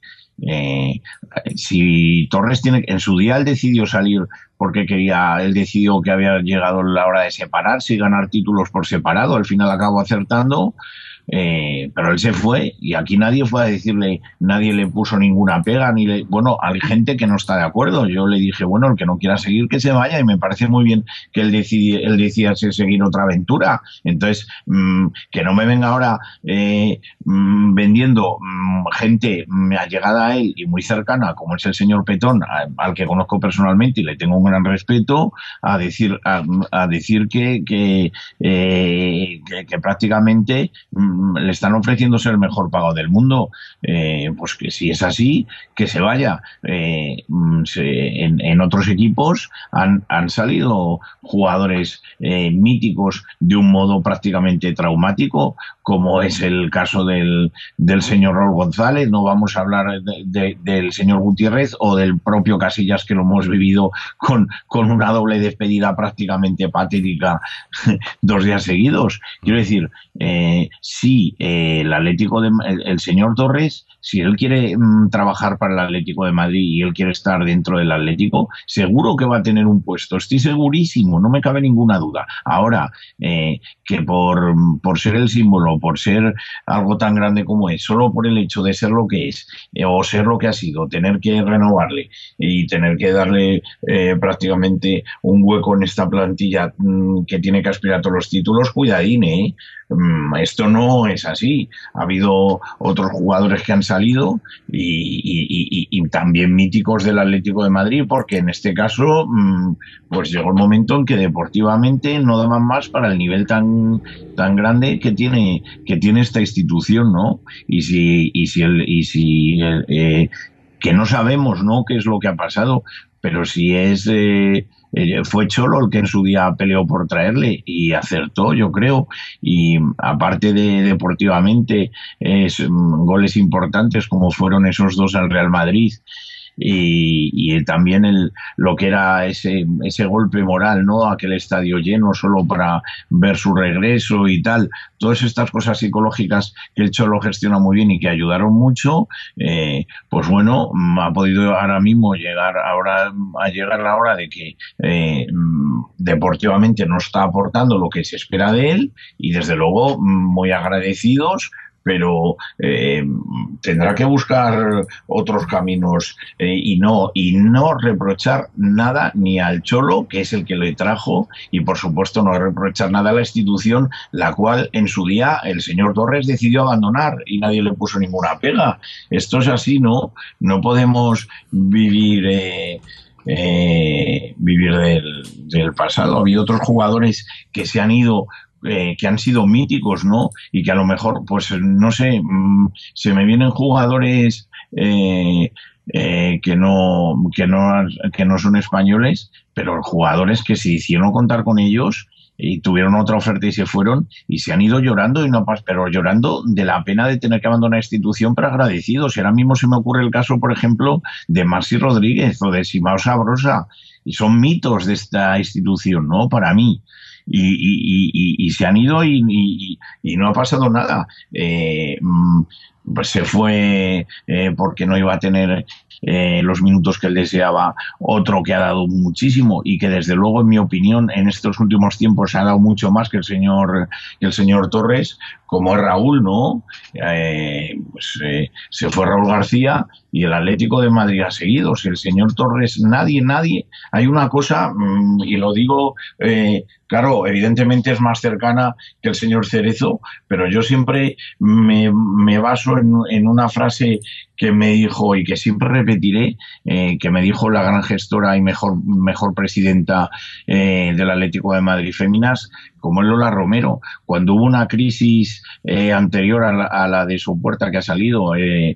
C: Si Torres en su día él decidió salir porque él decidió que había llegado la hora de separarse y ganar títulos por separado, al final acabó acertando. Pero él se fue y aquí nadie fue a decirle, nadie le puso ninguna pega, bueno, hay gente que no está de acuerdo. Yo le dije, bueno, el que no quiera seguir que se vaya, y me parece muy bien que él decidiese seguir otra aventura. Entonces, que no me venga ahora vendiendo gente allegada a él y muy cercana, como es el señor Petón, al que conozco personalmente y le tengo un gran respeto, a decir que prácticamente le están ofreciendo ser el mejor pagado del mundo. Pues que si es así, que se vaya. En otros equipos han salido jugadores míticos de un modo prácticamente traumático, como es el caso del señor Raúl González. No vamos a hablar del señor Gutiérrez o del propio Casillas, que lo hemos vivido con una doble despedida prácticamente patética 2 días seguidos. Quiero decir, sí, el señor Torres, si él quiere trabajar para el Atlético de Madrid y él quiere estar dentro del Atlético, seguro que va a tener un puesto. Estoy segurísimo, no me cabe ninguna duda. Ahora, que por ser el símbolo, por ser algo tan grande como es, solo por el hecho de ser lo que es, o ser lo que ha sido, tener que renovarle y tener que darle prácticamente un hueco en esta plantilla que tiene que aspirar a todos los títulos, cuidadín, esto no es así. Ha habido otros jugadores que han salido y también míticos del Atlético de Madrid, porque en este caso pues llegó el momento en que deportivamente no daban más para el nivel tan grande que tiene esta institución, ¿no? Que no sabemos, ¿no?, qué es lo que ha pasado, pero si fue Cholo el que en su día peleó por traerle y acertó, yo creo. Y aparte de deportivamente, goles importantes como fueron esos 2 al Real Madrid, y también lo que era ese golpe moral, ¿no?, aquel estadio lleno solo para ver su regreso y tal, todas estas cosas psicológicas que el Cholo gestiona muy bien y que ayudaron mucho, pues bueno, ha podido ahora mismo llegar la hora de que deportivamente no está aportando lo que se espera de él, y desde luego muy agradecidos pero tendrá que buscar otros caminos y no reprochar nada ni al Cholo, que es el que le trajo, y por supuesto no reprochar nada a la institución, la cual en su día el señor Torres decidió abandonar y nadie le puso ninguna pega. Esto es así, ¿no? No podemos vivir del pasado. Ha habido otros jugadores que se han ido, que han sido míticos, ¿no? Y que a lo mejor, pues no sé, se me vienen jugadores que no son españoles, pero jugadores que se hicieron contar con ellos y tuvieron otra oferta y se fueron y se han ido llorando pero llorando de la pena de tener que abandonar la institución, pero agradecidos. Y ahora mismo se me ocurre el caso, por ejemplo, de Maxi Rodríguez o de Simao Sabrosa, y son mitos de esta institución, ¿no? Para mí. Y se han ido y no ha pasado nada. Pues se fue porque no iba a tener los minutos que él deseaba, otro que ha dado muchísimo y que desde luego, en mi opinión, en estos últimos tiempos ha dado mucho más que el señor Torres, como es Raúl, ¿no? Se fue Raúl García y el Atlético de Madrid ha seguido. Si el señor Torres, nadie, hay una cosa, y lo digo, claro, evidentemente es más cercana que el señor Cerezo, pero yo siempre me baso en una frase que me dijo y que siempre repetiré, que me dijo la gran gestora y mejor presidenta del Atlético de Madrid Féminas, como es Lola Romero. Cuando hubo una crisis anterior a la de su puerta que ha salido, el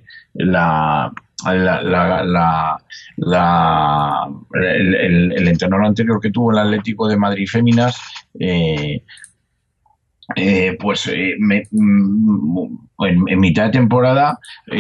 C: entrenador anterior que tuvo el Atlético de Madrid Féminas, en mitad de temporada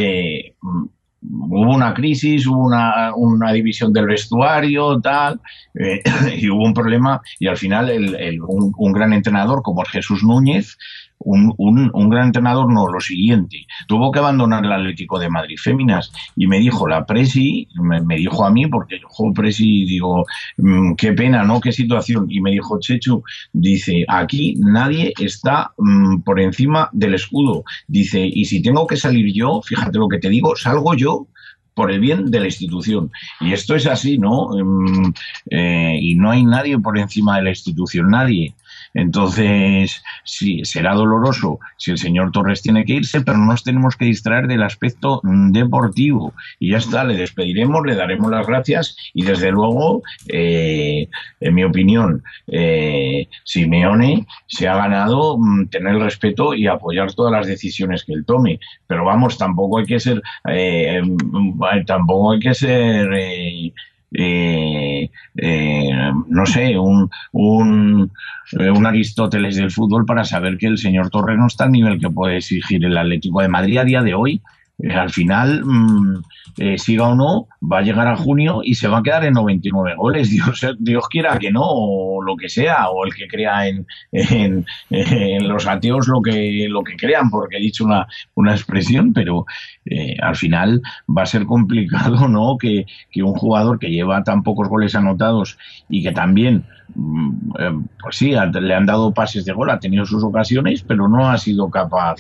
C: hubo una crisis, hubo una división del vestuario, tal, y hubo un problema, y al final un gran entrenador como es Jesús Núñez, un gran entrenador, no, lo siguiente, tuvo que abandonar el Atlético de Madrid Féminas, y me dijo la Presi, me dijo a mí, porque yo, Presi, digo, qué pena, ¿no? Qué situación, y me dijo, Chechu, dice, aquí nadie está por encima del escudo, dice, y si tengo que salir yo, fíjate lo que te digo, salgo yo por el bien de la institución. Y esto es así, ¿no? Y no hay nadie por encima de la institución, nadie. Entonces, sí, será doloroso si el señor Torres tiene que irse, pero no nos tenemos que distraer del aspecto deportivo. Y ya está, le despediremos, le daremos las gracias y desde luego, en mi opinión, Simeone se ha ganado tener el respeto y apoyar todas las decisiones que él tome. Pero vamos, tampoco hay que ser no sé, un Aristóteles del fútbol para saber que el señor Torres no está al nivel que puede exigir el Atlético de Madrid a día de hoy. Al final, siga o no, va a llegar a junio y se va a quedar en 99 goles. Dios quiera que no, o lo que sea, o el que crea en los ateos lo que crean, porque he dicho una expresión, pero al final va a ser complicado, ¿no? Que un jugador que lleva tan pocos goles anotados y que también, pues sí, le han dado pases de gol, ha tenido sus ocasiones, pero no ha sido capaz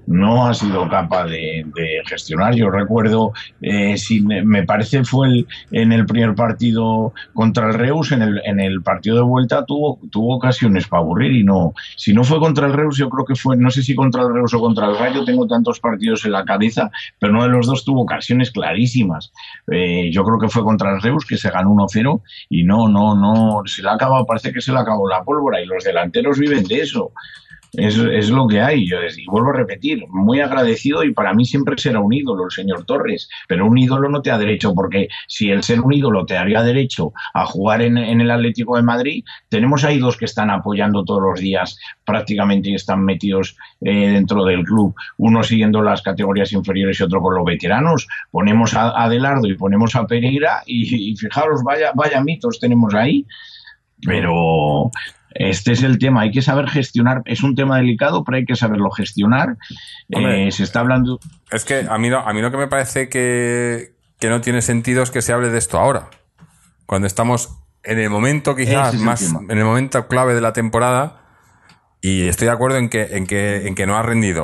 C: de gestionar. Yo recuerdo, me parece fue en el primer partido contra el Reus, en el partido de vuelta tuvo ocasiones para aburrir y no. Si no fue contra el Reus, yo creo que fue, no sé si contra el Reus o contra el Rayo, tengo tantos partidos en la cabeza, pero uno de los dos tuvo ocasiones clarísimas. Yo creo que fue contra el Reus, que se ganó 1-0 y no, parece que se le acabó la pólvora y los delanteros viven de eso. Es lo que hay. Y vuelvo a repetir, muy agradecido, y para mí siempre será un ídolo el señor Torres, pero un ídolo no te da derecho, porque si el ser un ídolo te daría derecho a jugar en el Atlético de Madrid, tenemos ahí dos que están apoyando todos los días prácticamente y están metidos dentro del club, uno siguiendo las categorías inferiores y otro con los veteranos. Ponemos a Adelardo y ponemos a Pereira y fijaros, vaya mitos tenemos ahí. Pero este es el tema, hay que saber gestionar, es un tema delicado, pero hay que saberlo gestionar. Se está hablando...
B: Es que a mí lo que me parece que no tiene sentido es que se hable de esto ahora, cuando estamos en el momento quizás en el momento clave de la temporada, y estoy de acuerdo en que no ha rendido.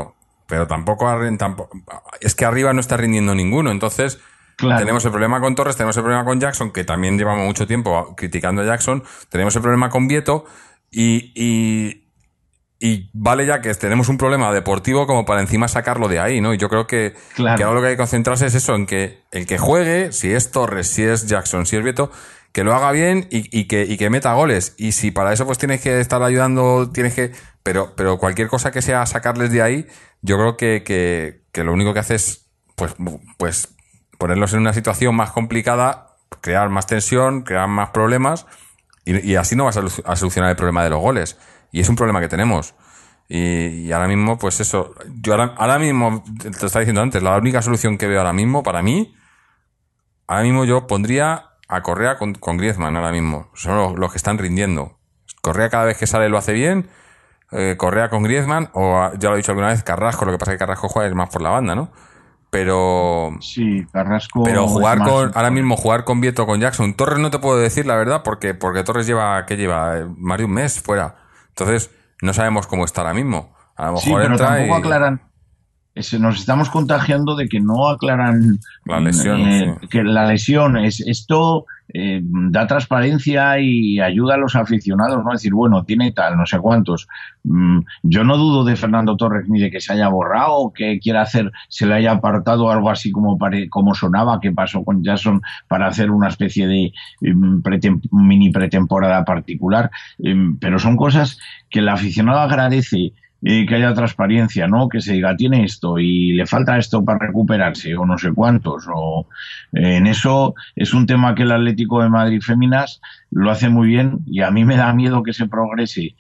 B: pero tampoco es que arriba no está rindiendo ninguno. Entonces,
C: Claro.
B: tenemos el problema con Torres, tenemos el problema con Jackson, que también llevamos mucho tiempo criticando a Jackson, tenemos el problema con Vieto y vale ya que tenemos un problema deportivo como para encima sacarlo de ahí, ¿no? Y yo creo que ahora lo que hay que concentrarse es eso, en que el que juegue, si es Torres, si es Jackson, si es Vieto, que lo haga bien y que meta goles. Y si para eso pues tienes que estar ayudando, pero cualquier cosa que sea sacarles de ahí, yo creo que lo único que hace es pues ponerlos en una situación más complicada, crear más tensión, crear más problemas, y así no vas a solucionar el problema de los goles. Y es un problema que tenemos. Y ahora mismo, pues eso, yo ahora mismo, te lo estaba diciendo antes, la única solución que veo ahora mismo, para mí, ahora mismo yo pondría a Correa con Griezmann ahora mismo. Son los que están rindiendo. Correa cada vez que sale lo hace bien, Correa con Griezmann, ya lo he dicho alguna vez, Carrasco, lo que pasa es que Carrasco juega más por la banda, ¿no? Pero
C: sí, Carrasco.
B: Pero ahora mismo jugar con Vieto, con Jackson, Torres no te puedo decir la verdad, porque Torres lleva más de un mes fuera. Entonces, no sabemos cómo está ahora mismo. A lo mejor
C: sí, pero
B: entra
C: tampoco aclaran. Nos estamos contagiando de que no aclaran
B: la lesión, sí.
C: Que la lesión esto da transparencia y ayuda a los aficionados, ¿no? Decir, bueno, tiene tal, no sé cuántos. Yo no dudo de Fernando Torres ni de que se haya borrado o que quiera hacer, se le haya apartado algo así como sonaba que pasó con Jackson para hacer una especie de mini pretemporada particular. Pero son cosas que el aficionado agradece. Que haya transparencia, ¿no? Que se diga, tiene esto y le falta esto para recuperarse o no sé cuántos. En eso es un tema que el Atlético de Madrid Féminas lo hace muy bien y a mí me da miedo que se progrese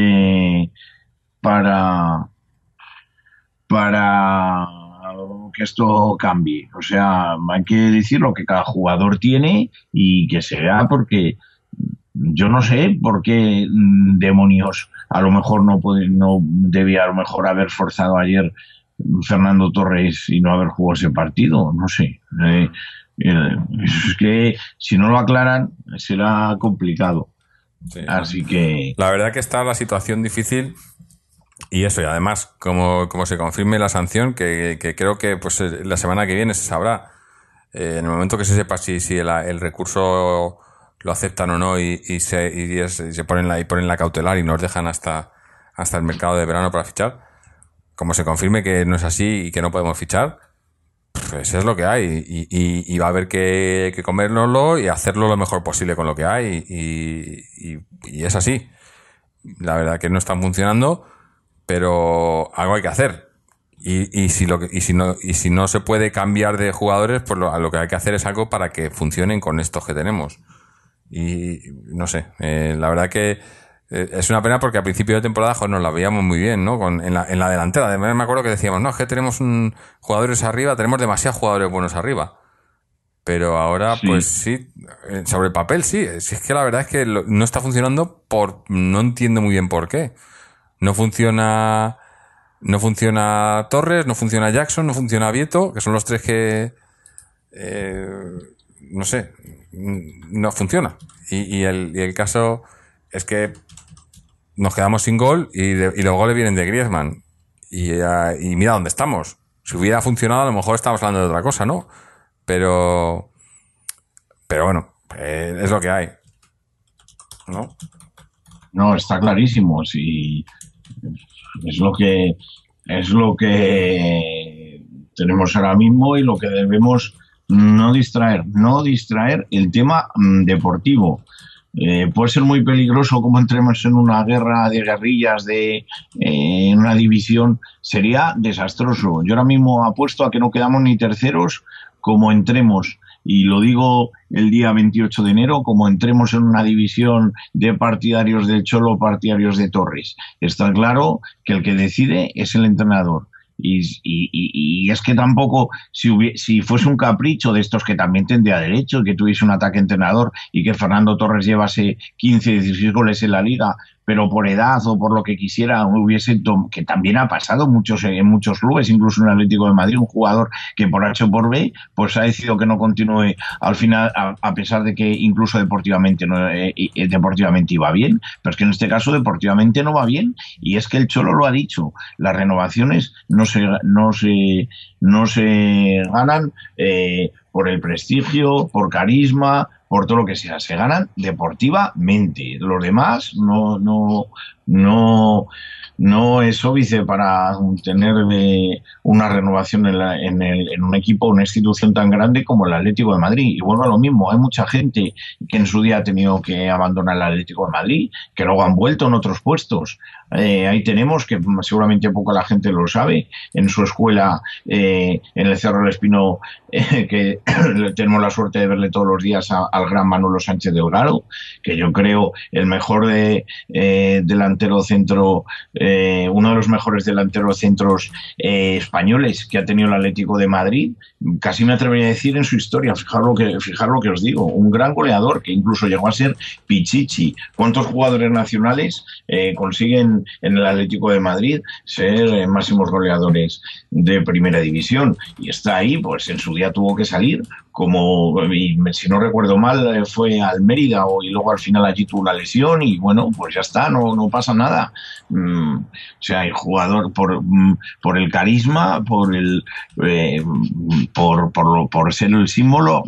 C: para que esto cambie. O sea, hay que decir lo que cada jugador tiene y que se vea, porque yo no sé por qué demonios a lo mejor no debía a lo mejor haber forzado ayer Fernando Torres y no haber jugado ese partido, no sé. Es que si no lo aclaran será complicado. Sí. Así que
B: la verdad que está la situación difícil. Y eso, y además, como se confirme la sanción, que creo que pues la semana que viene se sabrá, en el momento que se sepa si el recurso lo aceptan o no y se ponen la cautelar y nos dejan hasta el mercado de verano para fichar, como se confirme que no es así y que no podemos fichar, pues es lo que hay y va a haber que comérnoslo y hacerlo lo mejor posible con lo que hay y es así. La verdad que no están funcionando, pero algo hay que hacer. Y si no se puede cambiar de jugadores, pues lo que hay que hacer es algo para que funcionen con estos que tenemos. Y no sé, la verdad que es una pena, porque a principio de temporada nos la veíamos muy bien, ¿no? En la delantera. Además, me acuerdo que decíamos, no, es que tenemos jugadores arriba, tenemos demasiados jugadores buenos arriba. Pero ahora, sí, pues sí, sobre el papel sí. Si es que la verdad es que no está funcionando no entiendo muy bien por qué. No funciona Torres, no funciona Jackson, no funciona Vieto, que son los tres que no sé, no funciona. Y el caso es que nos quedamos sin gol y los goles vienen de Griezmann. Y mira dónde estamos. Si hubiera funcionado, a lo mejor estamos hablando de otra cosa, ¿no? Pero bueno, es lo que hay, ¿no?
C: No, está clarísimo. Sí, es lo que tenemos ahora mismo y lo que debemos no distraer el tema deportivo. Puede ser muy peligroso como entremos en una guerra de guerrillas en una división. Sería desastroso. Yo ahora mismo apuesto a que no quedamos ni terceros como entremos, y lo digo el día 28 de enero, como entremos en una división de partidarios del Cholo, partidarios de Torres. Está claro que el que decide es el entrenador. Y es que tampoco, si fuese un capricho de estos, que también tendría derecho, que tuviese un ataque entrenador y que Fernando Torres llevase 15, 16 goles en la liga, pero por edad o por lo que quisiera que también ha pasado en muchos clubes, incluso en el Atlético de Madrid, un jugador que por H o por B pues ha decidido que no continúe al final, a pesar de que incluso deportivamente deportivamente iba bien, pero es que en este caso deportivamente no va bien, y es que el Cholo lo ha dicho, las renovaciones no se ganan por el prestigio, por carisma, por todo lo que sea, se ganan deportivamente. Los demás no es óbice para tener una renovación en un equipo, una institución tan grande como el Atlético de Madrid. Y vuelvo a lo mismo, hay mucha gente que en su día ha tenido que abandonar el Atlético de Madrid, que luego han vuelto en otros puestos. Ahí tenemos, que seguramente poca la gente lo sabe, en su escuela, en el Cerro del Espino, que tenemos la suerte de verle todos los días al gran Manolo Sánchez Delgado, que yo creo el mejor delantero centro, uno de los mejores delanteros centros españoles que ha tenido el Atlético de Madrid, casi me atrevería a decir en su historia. Fijar lo que os digo, un gran goleador que incluso llegó a ser Pichichi. ¿Cuántos jugadores nacionales consiguen en el Atlético de Madrid ser máximos goleadores de primera división? Y está ahí, pues en su día tuvo que salir, y si no recuerdo mal fue al Mérida, y luego al final allí tuvo una lesión, y bueno, pues ya está, no pasa nada. O sea, el jugador por el carisma, por ser el símbolo,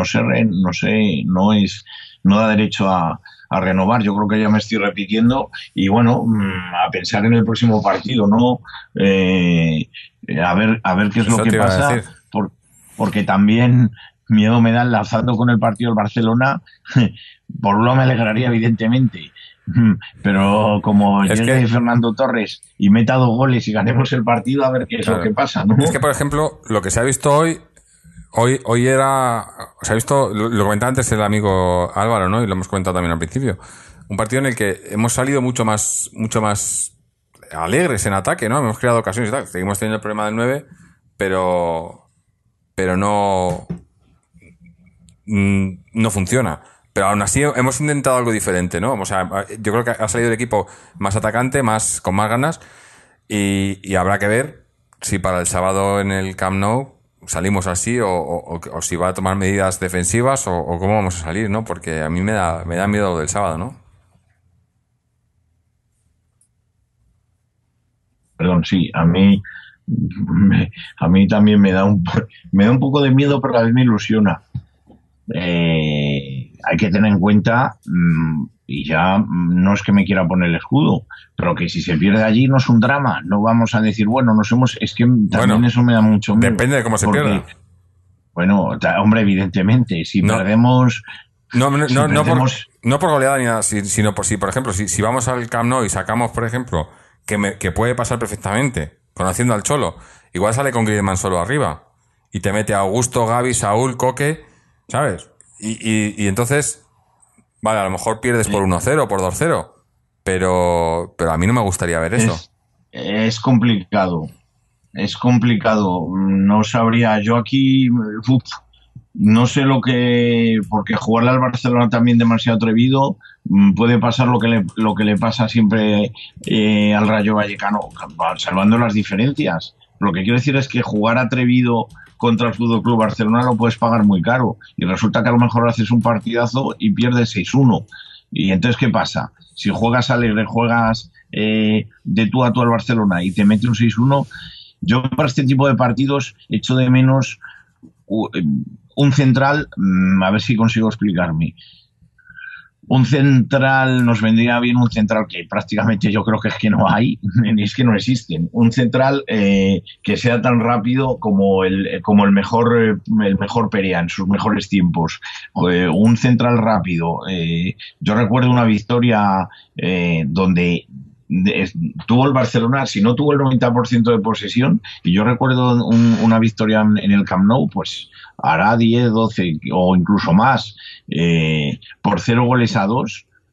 C: no da derecho a renovar. Yo creo que ya me estoy repitiendo, y bueno, a pensar en el próximo partido, ¿no? A ver qué es lo que pasa, porque también miedo me da, enlazando con el partido del Barcelona. Por uno me alegraría, evidentemente, pero como llegue Fernando Torres y meta 2 goles y ganemos el partido, a ver qué es lo que pasa, ¿no?
B: Es que, por ejemplo, lo que se ha visto hoy era, se ha visto, lo comentaba antes el amigo Álvaro, ¿no? Y lo hemos comentado también al principio. Un partido en el que hemos salido mucho más alegres en ataque, ¿no? Hemos creado ocasiones y tal. Seguimos teniendo el problema del 9, pero no funciona. Pero aún así hemos intentado algo diferente, ¿no? O sea, yo creo que ha salido el equipo más atacante, con más ganas, y habrá que ver si para el sábado en el Camp Nou salimos así o si va a tomar medidas defensivas o cómo vamos a salir, ¿no? Porque a mí me da miedo lo del sábado, ¿no?
C: Perdón, sí, a mí también me da un poco de miedo, pero a la vez me ilusiona. Hay que tener en cuenta, y ya no es que me quiera poner el escudo, pero que si se pierde allí no es un drama. No vamos a decir, es que también eso me da mucho miedo.
B: Depende de cómo se pierda.
C: Bueno, hombre, evidentemente, si perdemos...
B: No por goleada ni nada, sino por si, por ejemplo, si vamos al Camp Nou y sacamos, por ejemplo, que puede pasar perfectamente, conociendo al Cholo, igual sale con Griezmann solo arriba y te mete a Augusto, Gavi, Saúl, Coque, ¿sabes? Y entonces, vale, a lo mejor pierdes por 1-0 o por 2-0, pero a mí no me gustaría ver eso.
C: Es complicado. No sabría. Yo aquí no sé porque jugarle al Barcelona también demasiado atrevido, puede pasar lo que le pasa siempre al Rayo Vallecano, salvando las diferencias. Lo que quiero decir es que jugar atrevido contra el Fútbol Club Barcelona lo puedes pagar muy caro, y resulta que a lo mejor haces un partidazo y pierdes 6-1. Y entonces, ¿qué pasa? Si juegas alegre, juegas de tú a tú al Barcelona y te mete un 6-1, yo para este tipo de partidos echo de menos un central, a ver si consigo explicarme. Un central, nos vendría bien un central que prácticamente yo creo que es que no hay, es que no existen. Un central que sea tan rápido como el mejor Perea en sus mejores tiempos. Un central rápido. Yo recuerdo una victoria donde tuvo el Barcelona, si no tuvo el 90% de posesión, y yo recuerdo una victoria en el Camp Nou, pues hará 10, 12 o incluso más, por 0-2,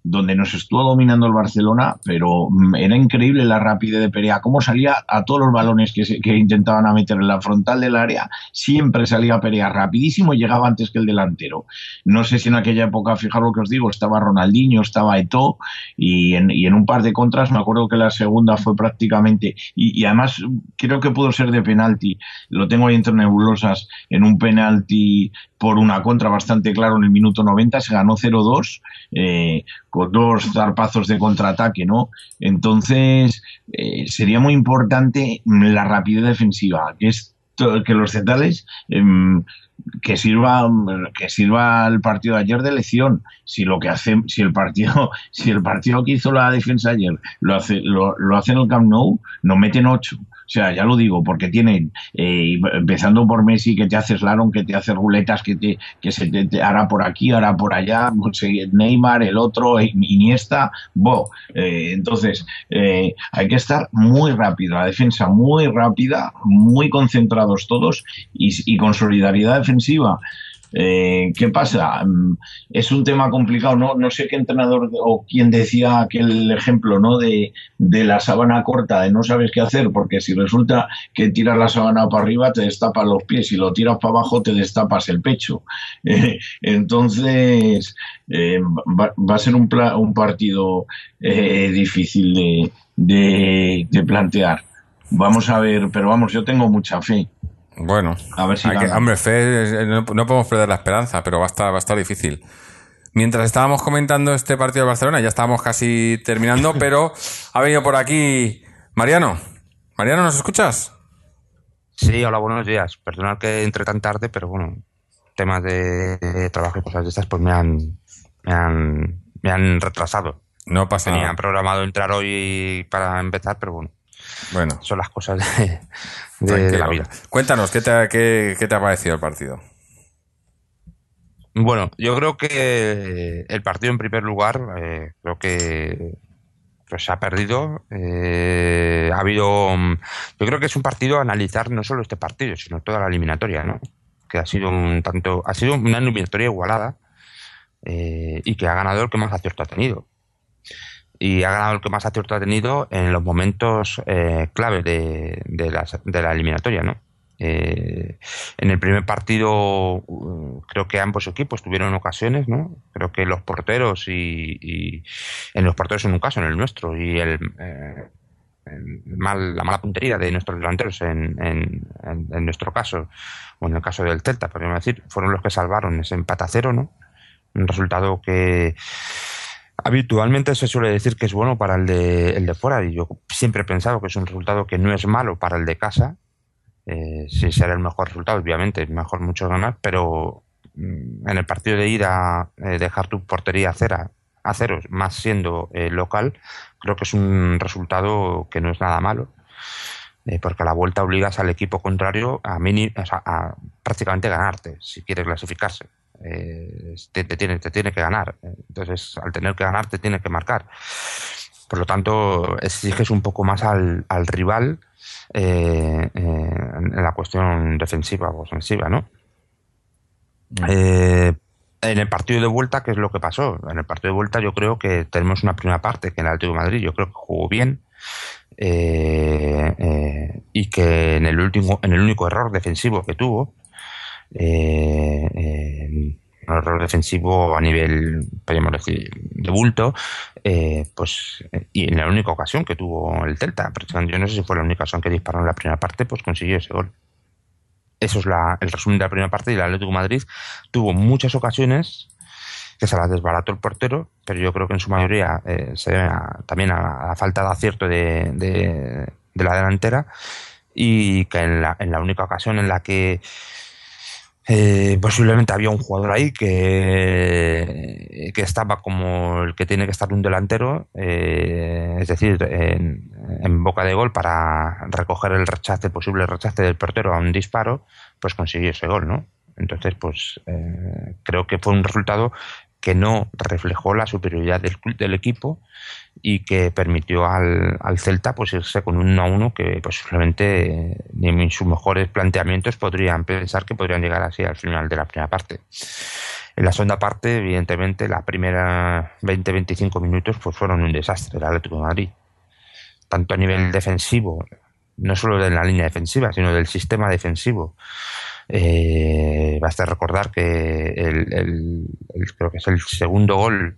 C: donde nos estuvo dominando el Barcelona, pero era increíble la rapidez de Perea, cómo salía a todos los balones que intentaban a meter en la frontal del área, siempre salía Perea rapidísimo y llegaba antes que el delantero. No sé si en aquella época, fijaros lo que os digo, estaba Ronaldinho, estaba Eto'o, y en un par de contras, me acuerdo que la segunda fue prácticamente, y además creo que pudo ser de penalti, lo tengo ahí entre nebulosas, en un penalti por una contra bastante claro en el minuto 90, se ganó 0-2, con 2 zarpazos de contraataque, ¿no? Entonces, sería muy importante la rapidez defensiva, que los centrales que sirva el partido de ayer de lección. Si lo que hace, si el partido que hizo la defensa ayer lo hace en el Camp Nou, nos meten 8. O sea, ya lo digo, porque tienen, empezando por Messi, que te hace slalom, que te hace ruletas, que se te hará por aquí, hará por allá, Neymar, el otro, Iniesta, entonces, hay que estar muy rápido, la defensa muy rápida, muy concentrados todos y con solidaridad defensiva. ¿Qué pasa? Es un tema complicado, no sé qué entrenador o quién decía aquel ejemplo, ¿no? De la sábana corta, de no sabes qué hacer, porque si resulta que tiras la sábana para arriba te destapas los pies, y lo tiras para abajo te destapas el pecho. Entonces, va a ser un partido difícil de plantear. Vamos a ver, pero vamos, yo tengo mucha fe.
B: Bueno,
C: a ver si
B: hombre, fe, no podemos perder la esperanza, pero va a estar difícil. Mientras estábamos comentando este partido de Barcelona, ya estábamos casi terminando, pero ha venido por aquí Mariano. Mariano, ¿nos escuchas?
D: Sí, hola, buenos días. Perdonad que entre tan tarde, pero bueno, temas de trabajo y cosas de estas pues me han retrasado.
B: No pasa nada.
D: Tenía programado entrar hoy para empezar, pero bueno, son las cosas de la vida.
B: Cuéntanos, ¿qué te ha parecido el partido?
D: Bueno, yo creo que el partido en primer lugar, creo que pues se ha perdido. Ha habido, yo creo que es un partido a analizar no solo este partido, sino toda la eliminatoria, ¿no? Que ha sido una eliminatoria igualada, y que ha ganado el que más acierto ha tenido. Y ha ganado el que más acierto ha tenido en los momentos clave de la eliminatoria, ¿no? En el primer partido creo que ambos equipos tuvieron ocasiones, ¿no? Creo que los porteros y en los porteros en un caso, en el nuestro, y la mala puntería de nuestros delanteros en nuestro caso, o en el caso del Celta, podríamos decir, fueron los que salvaron ese empate a 0, ¿no? Un resultado que habitualmente se suele decir que es bueno para el de fuera, y yo siempre he pensado que es un resultado que no es malo para el de casa. Sí, será el mejor resultado, obviamente, es mejor mucho ganar, pero en el partido de ida, dejar tu portería a cero, más siendo local, creo que es un resultado que no es nada malo, porque a la vuelta obligas al equipo contrario a prácticamente ganarte si quiere clasificarse. Te tiene que ganar, entonces al tener que ganar te tiene que marcar, por lo tanto exiges un poco más al rival en la cuestión defensiva o ofensiva, ¿no? En el partido de vuelta, ¿qué es lo que pasó? En el partido de vuelta yo creo que tenemos una primera parte que en el Atlético de Madrid yo creo que jugó bien, y que en el único error defensivo que tuvo, un error defensivo a nivel, podríamos decir, de bulto, y en la única ocasión que tuvo el Celta, yo no sé si fue la única ocasión que disparó en la primera parte, pues consiguió ese gol. Eso es el resumen de la primera parte, y el Atlético de Madrid tuvo muchas ocasiones que se las desbarató el portero, pero yo creo que en su mayoría se debe también a la falta de acierto de la delantera, y que en la única ocasión en la que posiblemente había un jugador ahí que estaba como el que tiene que estar un delantero, es decir, en boca de gol para recoger el posible rechace del portero a un disparo, pues consiguió ese gol, ¿no? Entonces, pues creo que fue un resultado que no reflejó la superioridad del equipo, y que permitió al Celta pues irse con un 1-1 que posiblemente ni en sus mejores planteamientos podrían pensar que podrían llegar así al final de la primera parte. En la segunda parte, evidentemente, la primera 20-25 minutos pues fueron un desastre el Atlético de Madrid. Tanto a nivel defensivo, no solo de la línea defensiva, sino del sistema defensivo. Basta recordar que creo que es el segundo gol,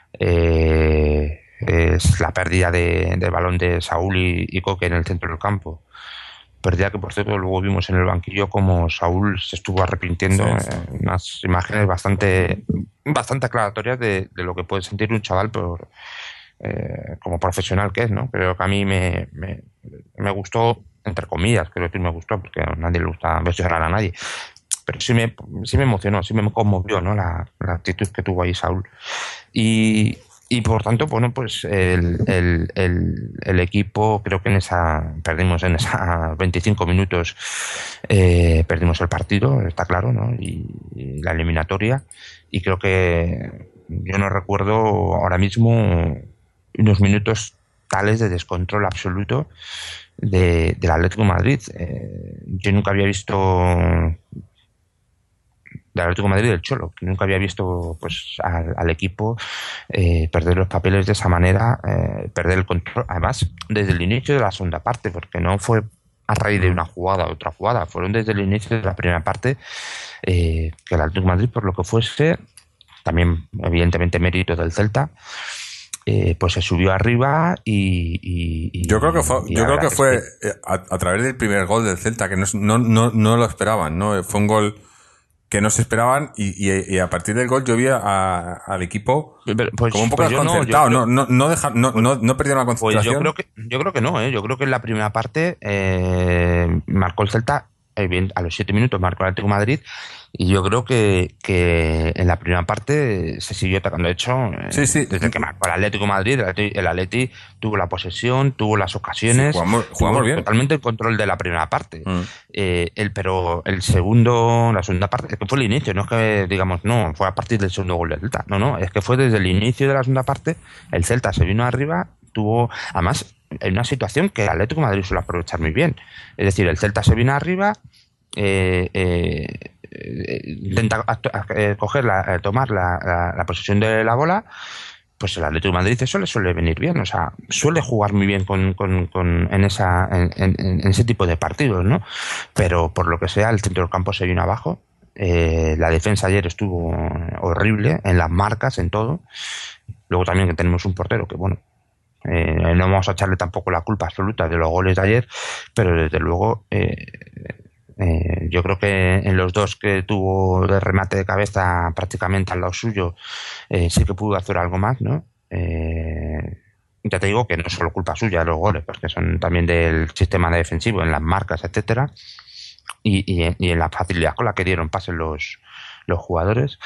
D: es la pérdida de balón de Saúl y Coque en el centro del campo. Pérdida que, por cierto, luego vimos en el banquillo como Saúl se estuvo arrepintiendo.
B: Sí.
D: Unas imágenes bastante aclaratorias de lo que puede sentir un chaval como profesional que es, ¿no? Creo que a mí me gustó, entre comillas, creo que me gustó, porque a nadie le gusta ver llorar a nadie. Pero sí me emocionó, sí me conmovió, ¿no? La actitud que tuvo ahí Saúl. Y por tanto, bueno, pues el equipo, creo que perdimos en esa 25 minutos, perdimos el partido, está claro, ¿no? Y la eliminatoria. Y creo que yo no recuerdo ahora mismo unos minutos tales de descontrol absoluto del Atlético de Madrid. Yo nunca había visto del Atlético de Madrid del Cholo, que nunca había visto pues al equipo perder los papeles de esa manera, perder el control, además desde el inicio de la segunda parte, porque no fue a raíz de una jugada o otra jugada, fueron desde el inicio de la primera parte, que el Atlético de Madrid, por lo que fuese, también evidentemente mérito del Celta, pues se subió arriba y
B: yo creo que fue a través del primer gol del Celta, que no lo esperaban, ¿no? Fue un gol que no se esperaban y a partir del gol yo vi al equipo
D: pues,
B: como un poco desconcertado, no perdieron la concentración.
D: Pues yo creo que no, yo creo que en la primera parte marcó el Celta, a los 7 minutos marcó el Atlético de Madrid, y yo creo que en la primera parte se siguió atacando. De hecho,
B: sí.
D: Desde que marcó el Atlético de Madrid, el Atleti tuvo la posesión, tuvo las ocasiones,
B: sí, jugamos bien,
D: totalmente el control de la primera parte. Pero la segunda parte, que fue el inicio, no es que digamos, no, fue a partir del segundo gol del Celta, no, es que fue desde el inicio de la segunda parte, el Celta se vino arriba, tuvo, además, en una situación que el Atlético de Madrid suele aprovechar muy bien. Es decir, el Celta se vino arriba, intenta tomar la posesión de la bola, pues el Atlético de Madrid eso le suele venir bien, o sea, suele jugar muy bien en ese tipo de partidos, ¿no? Pero por lo que sea, el centro del campo se vino abajo. La defensa ayer estuvo horrible en las marcas, en todo. Luego también que tenemos un portero que, bueno, no vamos a echarle tampoco la culpa absoluta de los goles de ayer, pero desde luego yo creo que en los dos que tuvo de remate de cabeza prácticamente al lado suyo, sí que pudo hacer algo más, ¿no? Ya te digo que no es solo culpa suya los goles, porque son también del sistema defensivo, en las marcas, etcétera, y en la facilidad con la que dieron pases los jugadores.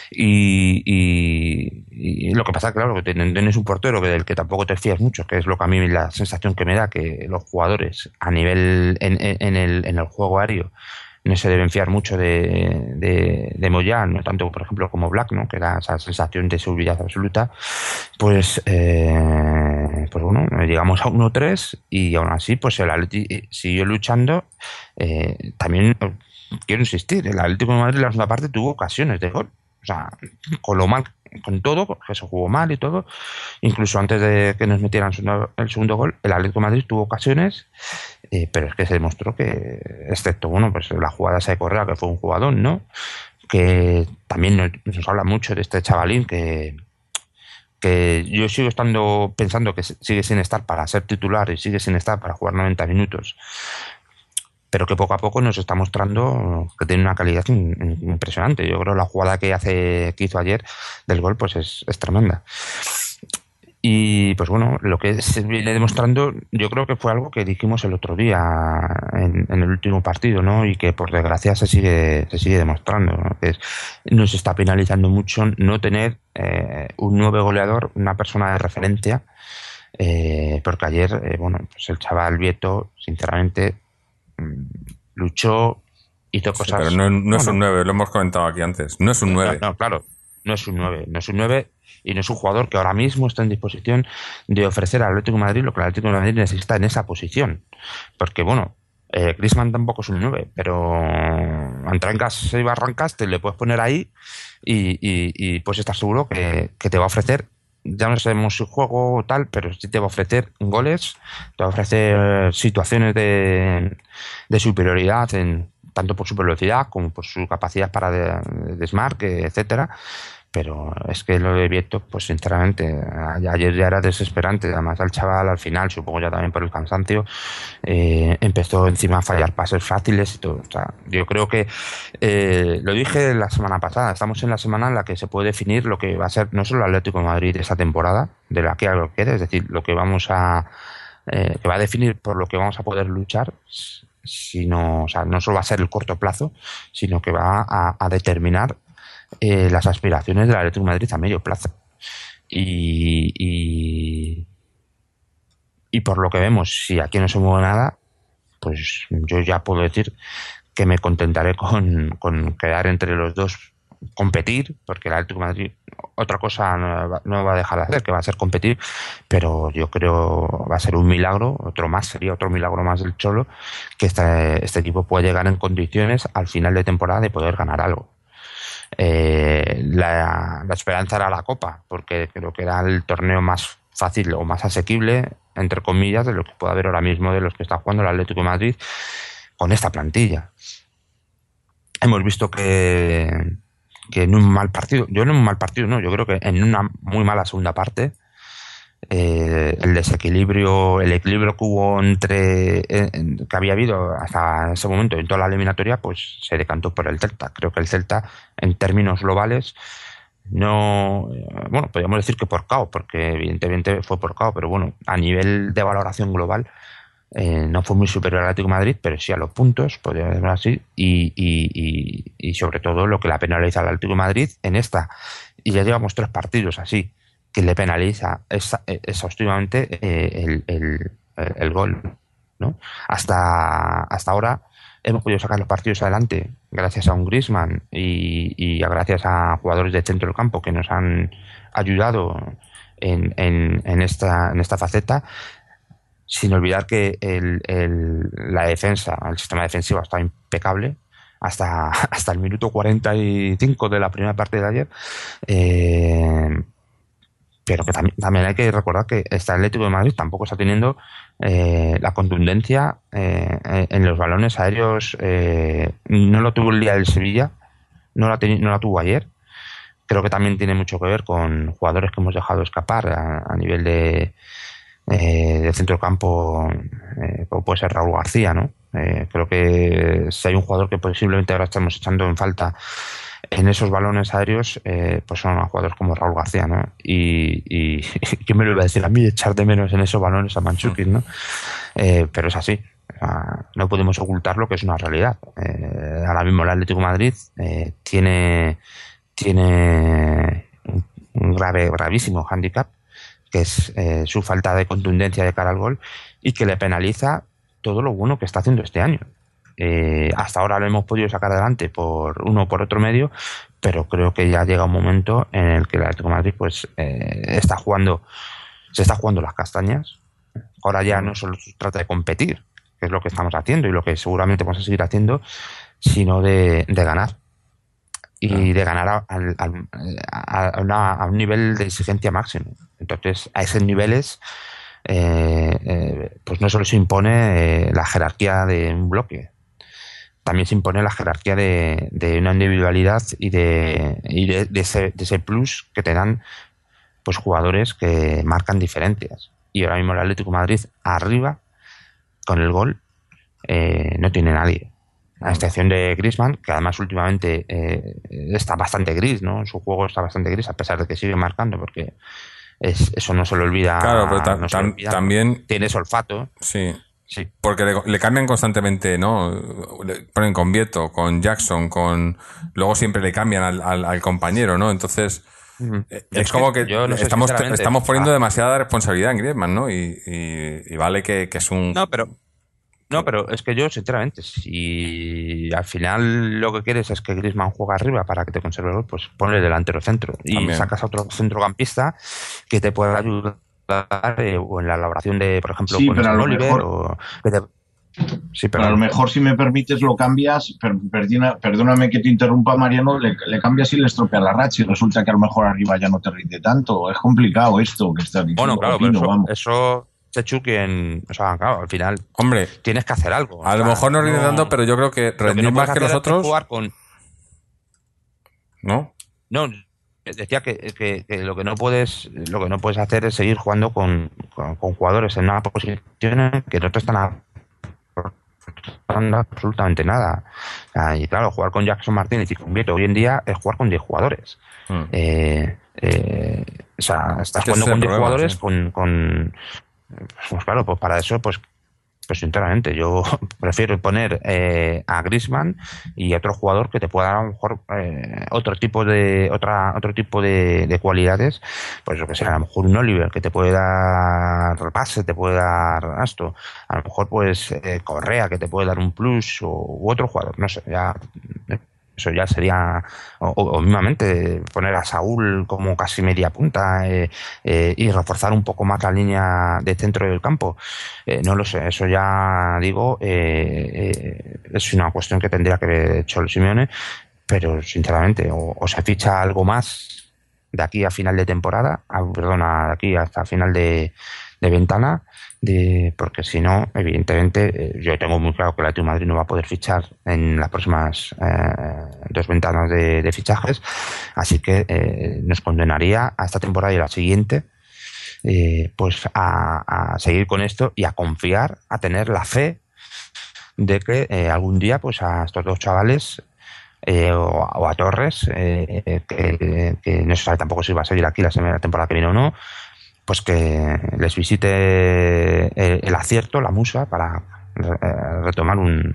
D: Y lo que pasa, claro, que tienes un portero del que tampoco te fías mucho, que es lo que a mí la sensación que me da, que los jugadores a nivel en el juego aéreo no se deben fiar mucho de Moyá, no tanto por ejemplo como Black, ¿no? Que da esa sensación de seguridad absoluta. Pues bueno, llegamos a 1-3 y aún así pues el Atleti siguió luchando. También quiero insistir, el Atlético de Madrid en la segunda parte tuvo ocasiones de gol, o sea, con lo mal, con todo, porque se jugó mal y todo, incluso antes de que nos metieran el segundo gol, el Atlético de Madrid tuvo ocasiones, pero es que se demostró que, excepto, bueno, pues la jugada esa de Correa, que fue un jugadón, ¿no? Que también nos habla mucho de este chavalín que yo sigo pensando que sigue sin estar para ser titular y sigue sin estar para jugar 90 minutos, pero que poco a poco nos está mostrando que tiene una calidad impresionante. Yo creo que la jugada que hizo ayer del gol pues es tremenda. Y pues bueno, lo que se viene demostrando, yo creo que fue algo que dijimos el otro día en el último partido, ¿no? Y que por desgracia se sigue demostrando, ¿no? Que nos está penalizando mucho no tener un nuevo goleador, una persona de referencia, porque ayer, bueno, pues el chaval Vieto, sinceramente, luchó, hizo cosas.
B: Pero no es un 9, lo hemos comentado aquí antes. No es un 9.
D: No, claro, no es un 9. No es un 9 y no es un jugador que ahora mismo está en disposición de ofrecer al Atlético de Madrid lo que el Atlético de Madrid necesita en esa posición. Porque, bueno, Griezmann tampoco es un 9, pero Trancas y Barrancas te le puedes poner ahí y puedes estar seguro que te va a ofrecer, ya no sabemos si juego o tal, pero sí te va a ofrecer goles, te va a ofrecer situaciones de superioridad tanto por su velocidad como por su capacidad para desmarque, etcétera. Pero es que lo de Vieto, pues sinceramente, ayer ya era desesperante. Además, al chaval al final, supongo ya también por el cansancio, empezó encima a fallar pases fáciles y todo. O sea, yo creo que, lo dije la semana pasada, estamos en la semana en la que se puede definir lo que va a ser no solo el Atlético de Madrid esa temporada, de la que algo quede, es decir, lo que vamos a que va a definir por lo que vamos a poder luchar, sino, o sea, no solo va a ser el corto plazo, sino que va a determinar las aspiraciones del Atlético de Madrid a medio plazo. Y por lo que vemos, si aquí no se mueve nada, pues yo ya puedo decir que me contentaré con quedar entre los dos, competir, porque el Atlético de Madrid otra cosa no va a dejar de hacer, que va a ser competir, pero yo creo va a ser un milagro, sería otro milagro más del Cholo, que este equipo pueda llegar en condiciones al final de temporada de poder ganar algo. La esperanza era la Copa, porque creo que era el torneo más fácil o más asequible, entre comillas, de lo que puede haber ahora mismo de los que está jugando el Atlético de Madrid con esta plantilla. Hemos visto que en un mal partido, yo creo que en una muy mala segunda parte, el equilibrio que hubo que había habido hasta ese momento en toda la eliminatoria, pues se decantó por el Celta. Creo que el Celta, en términos globales, podríamos decir que por KO, porque evidentemente fue por KO, pero bueno, a nivel de valoración global, no fue muy superior al Atlético de Madrid, pero sí a los puntos, podría decirlo así, y sobre todo lo que la penaliza al Atlético de Madrid en esta, y ya llevamos 3 partidos así, que le penaliza exhaustivamente el gol, ¿no? Hasta ahora hemos podido sacar los partidos adelante gracias a un Griezmann y gracias a jugadores de centro del campo que nos han ayudado en esta faceta, sin olvidar que la defensa, el sistema defensivo está impecable hasta el minuto 45 de la primera parte de ayer. Pero que también hay que recordar que este Atlético de Madrid tampoco está teniendo la contundencia en los balones aéreos. No lo tuvo el día del Sevilla, no la tuvo ayer. Creo que también tiene mucho que ver con jugadores que hemos dejado escapar a nivel de centro campo, como puede ser Raúl García, ¿no? Creo que si hay un jugador que posiblemente ahora estamos echando en falta en esos balones aéreos, pues son jugadores como Raúl García, ¿no? Y ¿quién me lo iba a decir a mí, echar de menos en esos balones a Mandžukić, ¿no? Pero es así. No podemos ocultar lo que es una realidad. Ahora mismo el Atlético de Madrid tiene un gravísimo hándicap, que es su falta de contundencia de cara al gol, y que le penaliza todo lo bueno que está haciendo este año. Hasta ahora lo hemos podido sacar adelante por uno o por otro medio, pero creo que ya llega un momento en el que el Atlético de Madrid pues se está jugando las castañas. Ahora ya no solo se trata de competir, que es lo que estamos haciendo y lo que seguramente vamos a seguir haciendo, sino de ganar. Y de ganar a un nivel de exigencia máximo. Entonces, a esos niveles, pues no solo se impone la jerarquía de un bloque, también se impone la jerarquía de una individualidad y de ese plus que te dan pues jugadores que marcan diferencias. Y ahora mismo el Atlético de Madrid arriba, con el gol, no tiene nadie. A excepción de Griezmann, que además últimamente está bastante gris, ¿no? Su juego está bastante gris, a pesar de que sigue marcando, porque eso no se le olvida.
B: Claro, pero también
D: tienes olfato.
B: Sí. Porque le cambian constantemente, ¿no? Le ponen con Vieto, con Jackson, luego siempre le cambian al compañero, ¿no? Entonces, es como que estamos poniendo demasiada responsabilidad en Griezmann, ¿no? Y vale que es un...
D: No, pero es que yo, sinceramente, si al final lo que quieres es que Griezmann juegue arriba para que te conserve el gol, pues ponle delantero centro y también sacas a otro centrocampista que te pueda ayudar o en la elaboración de, por ejemplo,
C: sí,
D: con
C: pero a lo
D: Oliver,
C: mejor...
D: o Sí,
C: Pero a lo mejor, si me permites, lo cambias, perdóname que te interrumpa, Mariano, le cambias y le estropea la racha y resulta que a lo mejor arriba ya no te rinde tanto. Es complicado esto que estás diciendo.
D: Bueno, claro,
C: opino,
D: pero
C: vamos.
D: eso Chechu, quien, o sea, claro, al final
B: Hombre,
D: tienes que hacer algo.
B: a lo mejor no rinde tanto, pero yo creo que
D: lo que
B: rendir
D: no
B: más
D: puedes
B: que
D: hacer
B: los
D: es
B: otros,
D: jugar con...
B: ¿no?
D: No, decía que lo que no puedes hacer es seguir jugando con jugadores en una posición que no te están aportando absolutamente nada. O sea, y claro, jugar con Jackson Martínez y con Vieto hoy en día es jugar con 10 jugadores.
B: Mm.
D: O sea, estás
B: Es que
D: jugando
B: ese es el
D: con 10
B: problema,
D: jugadores
B: sí.
D: pues claro, pues para eso, pues sinceramente, yo prefiero poner a Griezmann y a otro jugador que te pueda dar a lo mejor otro tipo de cualidades, pues lo que sea, a lo mejor un Oliver que te puede dar pase, te puede dar esto, a lo mejor pues Correa que te puede dar un plus u otro jugador, no sé, ya eso ya sería, o mismamente poner a Saúl como casi media punta y reforzar un poco más la línea de centro del campo. No lo sé, eso ya digo, es una cuestión que tendría que haber hecho el Simeone, pero sinceramente, o se ficha algo más de aquí a final de temporada, de aquí hasta final de ventana, porque si no, evidentemente, yo tengo muy claro que el Atlético de Madrid no va a poder fichar en las próximas 2 ventanas de fichajes, así que nos condenaría a esta temporada y a la siguiente pues a seguir con esto y a confiar, a tener la fe de que algún día pues a estos 2 chavales o a Torres que no se sabe tampoco si va a seguir aquí la temporada que viene o no, pues que les visite el acierto, la musa, para retomar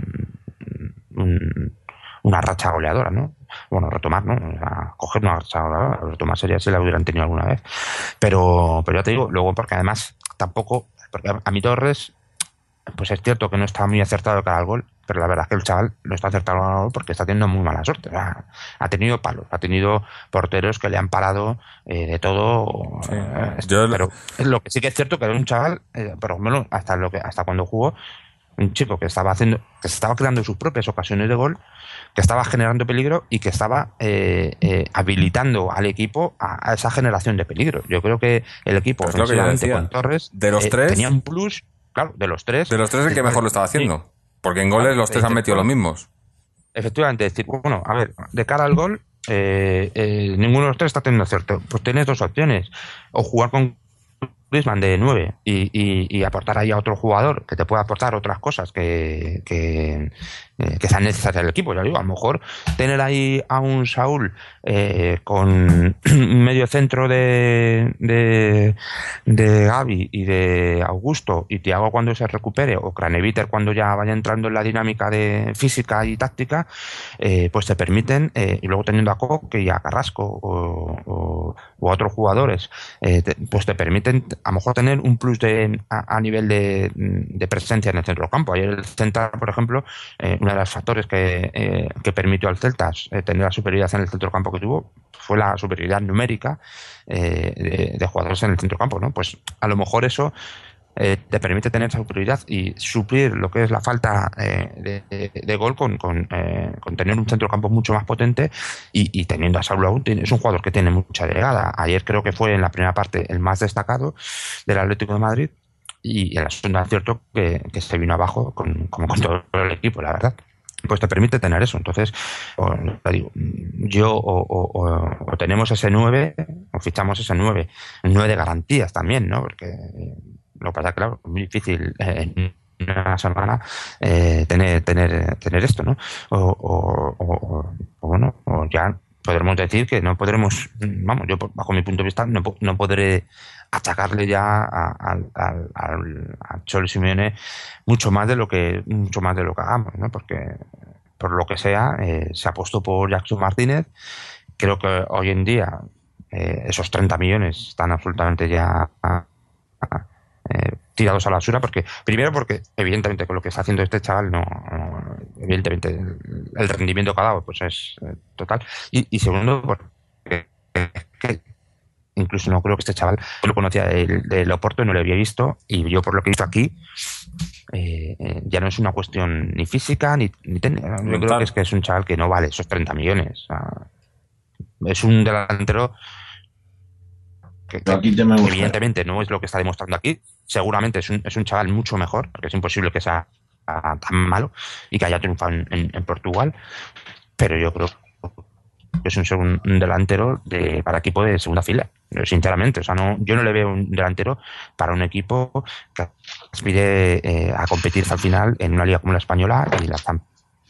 D: una racha goleadora, ¿no? Bueno, retomar, ¿no? O sea, coger una racha goleadora, retomar sería si la hubieran tenido alguna vez. Pero ya te digo, luego porque además tampoco, porque a mi Torres, pues es cierto que no está muy acertado de cara al gol, pero la verdad es que el chaval no está acertado al gol porque está teniendo muy mala suerte. O sea, ha tenido palos, ha tenido porteros que le han parado de todo.
B: Sí. Yo-
D: Pero lo que sí que es cierto que era un chaval, por lo menos hasta cuando jugó, un chico que se estaba creando sus propias ocasiones de gol, que estaba generando peligro y que estaba habilitando al equipo a esa generación de peligro. Yo creo que el equipo,
B: Es lo que yo
D: ofensivamente,
B: decía.
D: con Torres,
B: De los tres,
D: tenía un plus, claro, de los tres.
B: el que mejor lo estaba haciendo. Porque en goles
D: Claro,
B: los 3 han metido los mismos.
D: Efectivamente, es decir, bueno, a ver, de cara al gol, ninguno de los 3 está teniendo acierto. Pues tienes 2 opciones: o jugar con Griezmann de 9 y aportar ahí a otro jugador que te pueda aportar otras cosas que sean necesarias al equipo. Ya digo, a lo mejor tener ahí a un Saúl con un medio centro de Gavi y de Augusto, y Thiago cuando se recupere, o Craneviter cuando ya vaya entrando en la dinámica de física y táctica, pues te permiten, y luego teniendo a Coque y a Carrasco o a otros jugadores, pues te permiten a lo mejor tener un plus a nivel de presencia en el centro del campo. Ayer el Celta, por ejemplo, uno de los factores que permitió al Celta tener la superioridad en el centro del campo que tuvo fue la superioridad numérica de jugadores en el centro del campo, ¿no? Pues a lo mejor eso te permite tener esa superioridad y suplir lo que es la falta de gol con tener un centro del campo mucho más potente y teniendo a Saúl aún. Es un jugador que tiene mucha llegada. Ayer creo que fue en la primera parte el más destacado del Atlético de Madrid, y en la segunda es cierto que se vino abajo como con todo el equipo, la verdad. Pues te permite tener eso. Entonces, te digo, yo o tenemos ese 9 o fichamos ese 9 de garantías también, ¿no? Porque lo que pasa es que, claro, es muy difícil en una semana tener esto, ¿no? Bueno, o ya podremos decir que no podremos, vamos, yo bajo mi punto de vista no podré achacarle ya a Cholo Simeone mucho más de lo que hagamos, ¿no? Porque por lo que sea se ha puesto por Jackson Martínez. Creo que hoy en día esos 30 millones están absolutamente ya tirados a la basura, porque evidentemente con lo que está haciendo este chaval evidentemente el rendimiento que ha dado pues es total, y segundo porque incluso no creo que este chaval, yo lo conocía del Oporto, no lo había visto, y yo por lo que he visto aquí, ya no es una cuestión ni física ni técnica. Yo creo que es un chaval que no vale esos 30 millones. O sea, es un delantero que evidentemente no es lo que está demostrando aquí. Seguramente es un chaval mucho mejor, porque es imposible que sea tan malo y que haya triunfado en Portugal, pero yo creo que es un delantero para equipo de segunda fila, sinceramente. O sea, yo no le veo un delantero para un equipo que aspire a competir al final en una liga como la española y la Champions.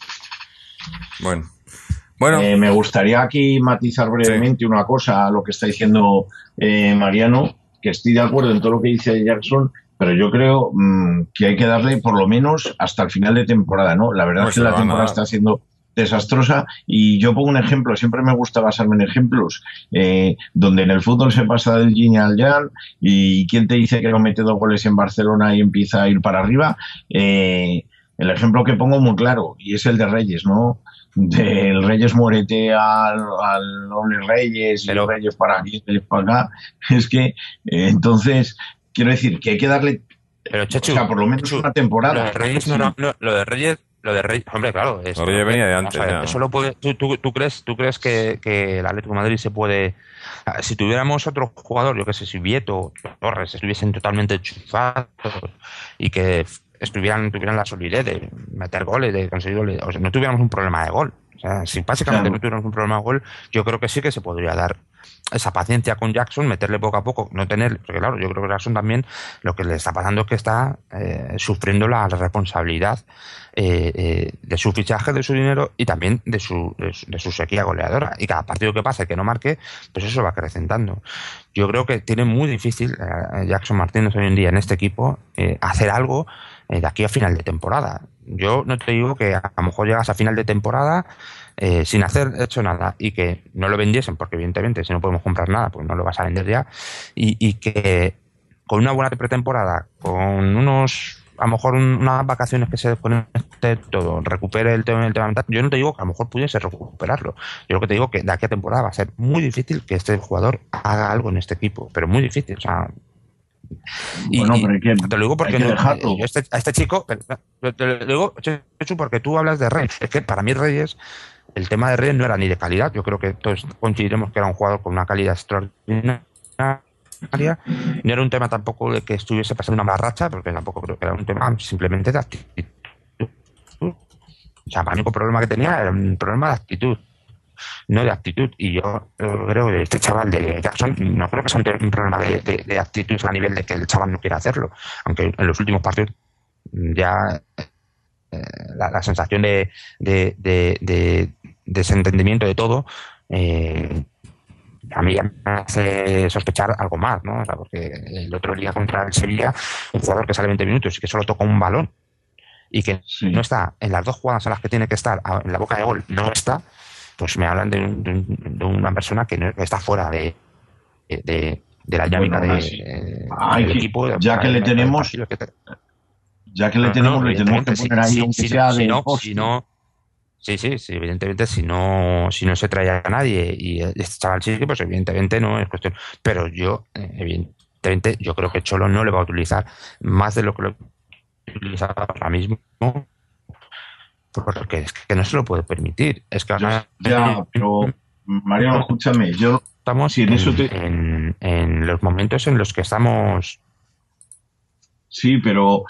B: Bueno.
C: Me gustaría aquí matizar brevemente una cosa a lo que está diciendo Mariano, que estoy de acuerdo en todo lo que dice Jackson, pero yo creo que hay que darle por lo menos hasta el final de temporada, ¿no? La verdad es que la temporada está siendo desastrosa, y yo pongo un ejemplo, siempre me gusta basarme en ejemplos, donde en el fútbol se pasa del yin al yang, y quién te dice que no mete 2 goles en Barcelona y empieza a ir para arriba. El ejemplo que pongo muy claro, y es el de Reyes, ¿no? Del Reyes Morete al Ole Reyes, y los Reyes para aquí, para acá. Es que entonces quiero decir que hay que darle,
D: pero Chechu,
C: o sea, por lo menos una temporada.
D: Lo de Reyes, lo de Reyes, hombre, claro.
B: Lo de Reyes venía de antes.
D: Eso lo puede. ¿Tú crees que el Atlético de Madrid se puede? Si tuviéramos otro jugador, yo que sé, si Vieto o Torres estuviesen totalmente enchufados y que tuvieran la solidez de meter goles, de conseguir goles, o sea, no tuviéramos un problema de gol. O sea, si básicamente no tuviéramos un problema de gol, yo creo que sí que se podría dar esa paciencia con Jackson, meterle poco a poco, no tener, porque claro, yo creo que Jackson también lo que le está pasando es que está sufriendo la responsabilidad de su fichaje, de su dinero y también de su sequía goleadora, y cada partido que pase que no marque, pues eso va acrecentando. Yo creo que tiene muy difícil Jackson Martínez hoy en día en este equipo hacer algo de aquí a final de temporada. Yo no te digo que a lo mejor llegas a final de temporada sin hacer hecho nada y que no lo vendiesen, porque evidentemente si no podemos comprar nada pues no lo vas a vender ya, y que con una buena pretemporada, con a lo mejor unas vacaciones que se desconecte todo, recupere el tema mental. Yo no te digo que a lo mejor pudiese recuperarlo, yo lo que te digo que de aquí a temporada va a ser muy difícil que este jugador haga algo en este equipo, pero muy difícil. O sea,
C: bueno, pero
D: te lo digo porque a este chico, te lo digo porque tú hablas de Reyes. Es que para mí Reyes, el tema de Reyes no era ni de calidad. Yo creo que todos coincidiremos que era un jugador con una calidad extraordinaria. No era un tema tampoco de que estuviese pasando una mala racha, porque tampoco creo que era un tema simplemente de actitud. O sea, el único problema que tenía era un problema de actitud, no de actitud. Y yo creo que este chaval de Jackson no creo que sea un problema de actitud a nivel de que el chaval no quiera hacerlo, aunque en los últimos partidos ya la sensación de desentendimiento de todo a mí ya me hace sospechar algo más, ¿no? O sea, porque el otro día contra el Sevilla, un jugador que sale 20 minutos y que solo toca un balón y que no está en las 2 jugadas en las que tiene que estar en la boca de gol, no está, pues me hablan de una persona que está fuera de la dinámica del equipo.
C: Ya que le tenemos, le tenemos que poner ahí un que sea de
D: Sí, evidentemente si no se trae a nadie y este chaval sí, pues evidentemente no es cuestión. Pero yo, evidentemente, yo creo que Cholo no le va a utilizar más de lo que lo utiliza ahora mismo, porque es que no se lo puede permitir. Es que
C: pero Mariano, escúchame,
D: estamos en los momentos en los que estamos.
C: Sí, pero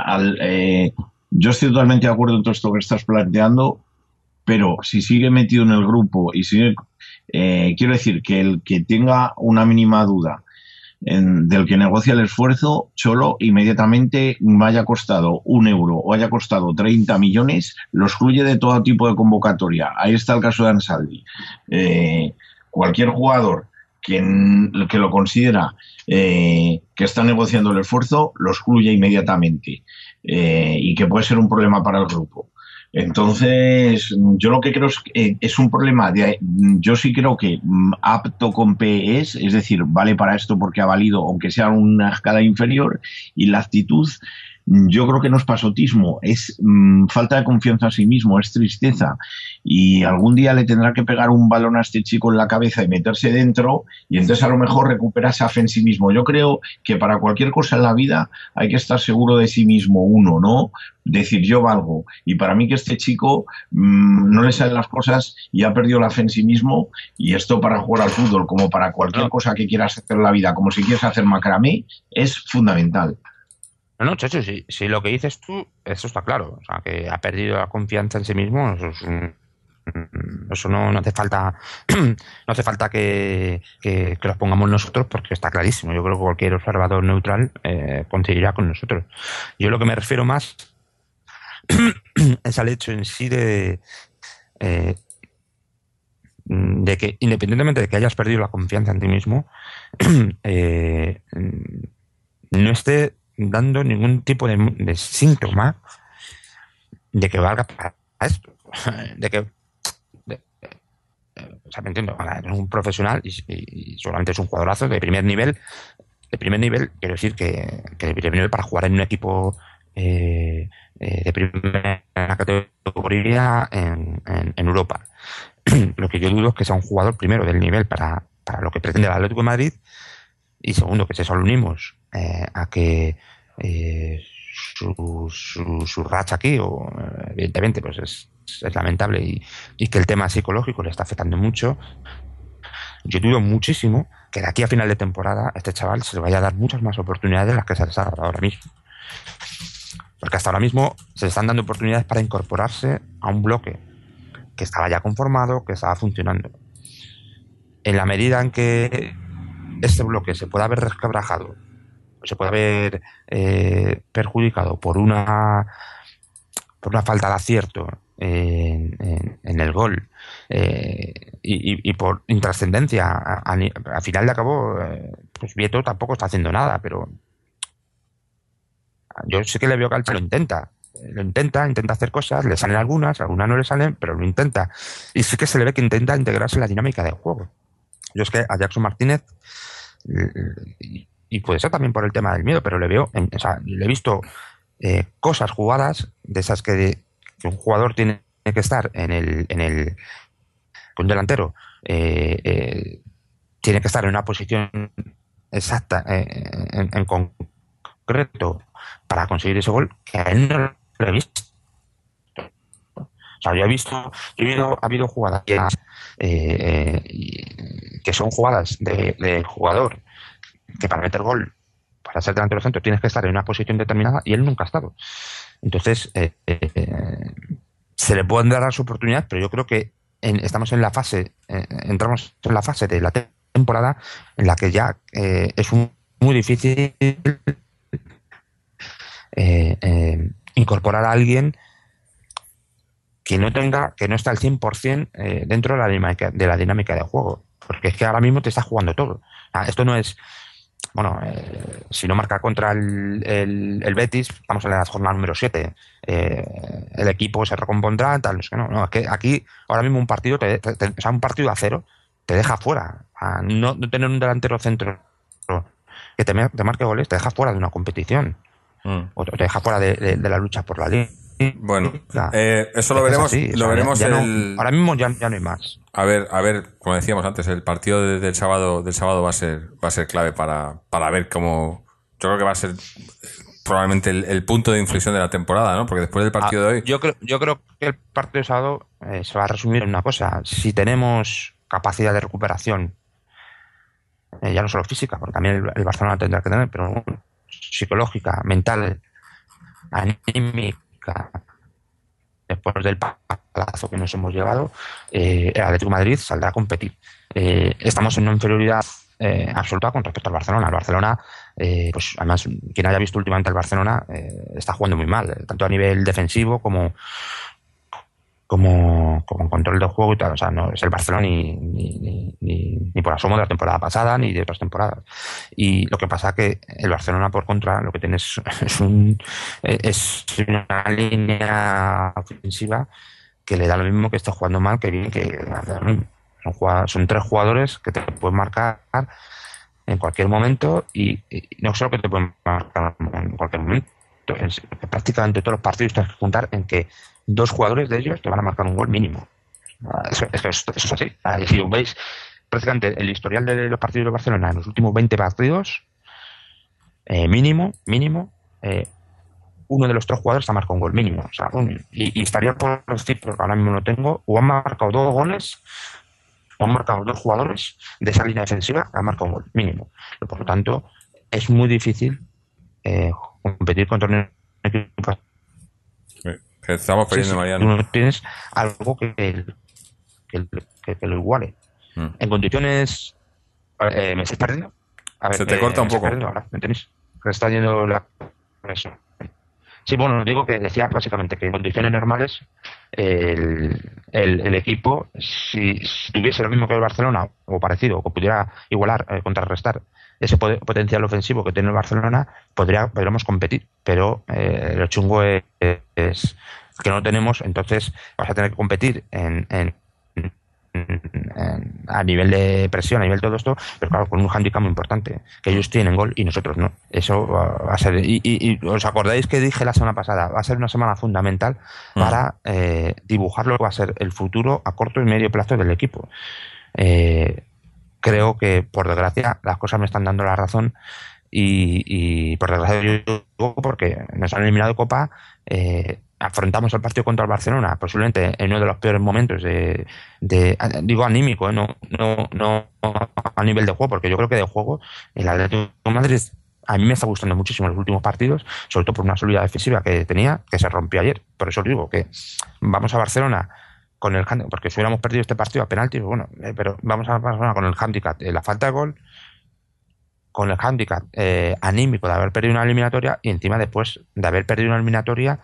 C: yo estoy totalmente de acuerdo en todo esto que estás planteando, pero si sigue metido en el grupo y sigue, quiero decir que el que tenga una mínima duda del que negocia el esfuerzo, Cholo inmediatamente haya costado 1 euro o haya costado 30 millones, lo excluye de todo tipo de convocatoria. Ahí está el caso de Ansaldi. Cualquier jugador que lo considera que está negociando el esfuerzo, lo excluye inmediatamente, y que puede ser un problema para el grupo. Entonces, yo lo que creo es un problema yo sí creo que apto con P es decir, vale para esto porque ha valido, aunque sea una escala inferior, y la actitud yo creo que no es pasotismo, es falta de confianza en sí mismo, es tristeza. Y algún día le tendrá que pegar un balón a este chico en la cabeza y meterse dentro, y entonces a lo mejor recupera esa fe en sí mismo. Yo creo que para cualquier cosa en la vida hay que estar seguro de sí mismo, uno, ¿no? Decir, yo valgo. Y para mí que este chico no le salen las cosas y ha perdido la fe en sí mismo, y esto para jugar al fútbol, como para cualquier cosa que quieras hacer en la vida, como si quieres hacer macramé, es fundamental.
D: No, Chacho, si lo que dices tú, eso está claro. O sea, que ha perdido la confianza en sí mismo, eso no hace falta no hace falta que los pongamos nosotros, porque está clarísimo. Yo creo que cualquier observador neutral coincidirá con nosotros. Yo lo que me refiero más es al hecho en sí de que, independientemente de que hayas perdido la confianza en ti mismo, no esté dando ningún tipo de síntoma de que valga para esto. De que, o sea, me entiendo, es un profesional y solamente es un jugadorazo de primer nivel. De primer nivel, quiero decir que de primer nivel para jugar en un equipo de primera categoría en Europa. Lo que yo dudo es que sea un jugador, primero, del nivel para lo que pretende el Atlético de Madrid, y segundo, que si eso lo unimos a que su racha aquí, evidentemente, pues es lamentable, y que el tema psicológico le está afectando mucho. Yo dudo muchísimo que de aquí a final de temporada a este chaval se le vaya a dar muchas más oportunidades de las que se les ha dado ahora mismo. Porque hasta ahora mismo se le están dando oportunidades para incorporarse a un bloque que estaba ya conformado, que estaba funcionando. En la medida en que este bloque se pueda haber resquebrajado, se puede haber perjudicado por una falta de acierto en el gol, y por intrascendencia, a final de cabo, pues Vieto tampoco está haciendo nada, pero yo sé que le veo que Alche lo intenta hacer cosas, le salen algunas no le salen, pero lo intenta, y sí que se le ve que intenta integrarse en la dinámica del juego. Yo es que a Jackson Martínez, y puede ser también por el tema del miedo, pero le veo, o sea, le he visto cosas jugadas de esas que un jugador tiene que estar que un delantero tiene que estar en una posición exacta, en concreto, para conseguir ese gol, que a él no lo he visto. O sea, ha habido jugadas que son jugadas de jugador que para meter gol, para ser delantero centro, tienes que estar en una posición determinada, y él nunca ha estado. Entonces, se le pueden dar las oportunidades, pero yo creo que entramos en la fase de la temporada en la que ya es muy difícil incorporar a alguien que no está al 100% dentro de la dinámica de juego, porque es que ahora mismo te está jugando todo. Esto no es, bueno, si no marca contra el Betis, estamos en la jornada número 7, el equipo se recompondrá, tal, es que aquí ahora mismo un partido un partido a cero te deja fuera. No tener un delantero centro que te marque goles te deja fuera de una competición, o te deja fuera de la lucha por la liga.
B: Bueno, eso lo veremos.
D: Así,
B: lo veremos
D: ahora mismo ya no hay más.
B: A ver, como decíamos antes, el partido del sábado va a ser clave para ver cómo. Yo creo que va a ser probablemente el punto de inflexión de la temporada, ¿no? Porque después del partido de hoy.
D: Yo creo que el partido de sábado se va a resumir en una cosa: si tenemos capacidad de recuperación, ya no solo física, porque también el Barcelona tendrá que tener, pero psicológica, mental, anímica, después del palazo que nos hemos llevado, el Atlético de Madrid saldrá a competir. Estamos en una inferioridad absoluta con respecto al Barcelona. El Barcelona, pues además, quien haya visto últimamente al Barcelona, está jugando muy mal, tanto a nivel defensivo como en control del juego y tal. O sea, no es el Barcelona ni por asomo de la temporada pasada ni de otras temporadas. Y lo que pasa es que el Barcelona, por contra, lo que tiene es una línea ofensiva que le da lo mismo que esté jugando mal que bien, que son tres jugadores que te pueden marcar en cualquier momento, y no solo que te pueden marcar en cualquier momento, prácticamente todos los partidos tienes que juntar en que 2 jugadores de ellos te van a marcar un gol mínimo. Eso es así. Si veis prácticamente el historial de los partidos de Barcelona en los últimos 20 partidos, mínimo, uno de los 3 jugadores ha marcado un gol mínimo. O sea, y estaría por decir, porque ahora mismo lo tengo, o han marcado 2 goles, o han marcado 2 jugadores de esa línea defensiva, han marcado un gol mínimo. Por lo tanto, es muy difícil competir contra un equipo.
B: Estamos perdiendo, Mariano.
D: Tú no tienes algo que lo iguale. En condiciones... ¿me estáis perdiendo? A ver,
B: se te corta un poco.
D: Ahora, ¿me tenéis? Que está yendo la... Eso. Sí, bueno, digo que decía básicamente que en condiciones normales el equipo, si tuviese lo mismo que el Barcelona o parecido, o pudiera igualar, contrarrestar ese potencial ofensivo que tiene el Barcelona, podríamos competir, pero lo chungo es que no lo tenemos. Entonces vas a tener que competir a nivel de presión, a nivel de todo esto, pero claro, con un hándicap muy importante, que ellos tienen gol y nosotros no. Eso va a ser, y os acordáis que dije la semana pasada, va a ser una semana fundamental para dibujar lo que va a ser el futuro a corto y medio plazo del equipo. Creo que por desgracia las cosas me están dando la razón y por desgracia yo digo porque nos han eliminado de Copa. Afrontamos el partido contra el Barcelona posiblemente en uno de los peores momentos digo anímico, no a nivel de juego, porque yo creo que de juego el Atlético de Madrid a mí me está gustando muchísimo los últimos partidos, sobre todo por una solidez defensiva que tenía, que se rompió ayer. Por eso digo que vamos a Barcelona con el handicap, porque si hubiéramos perdido este partido a penaltis, bueno, pero vamos a Barcelona con el handicap, la falta de gol, con el handicap anímico de haber perdido una eliminatoria, y encima después de haber perdido una eliminatoria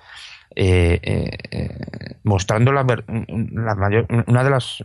D: mostrando una de las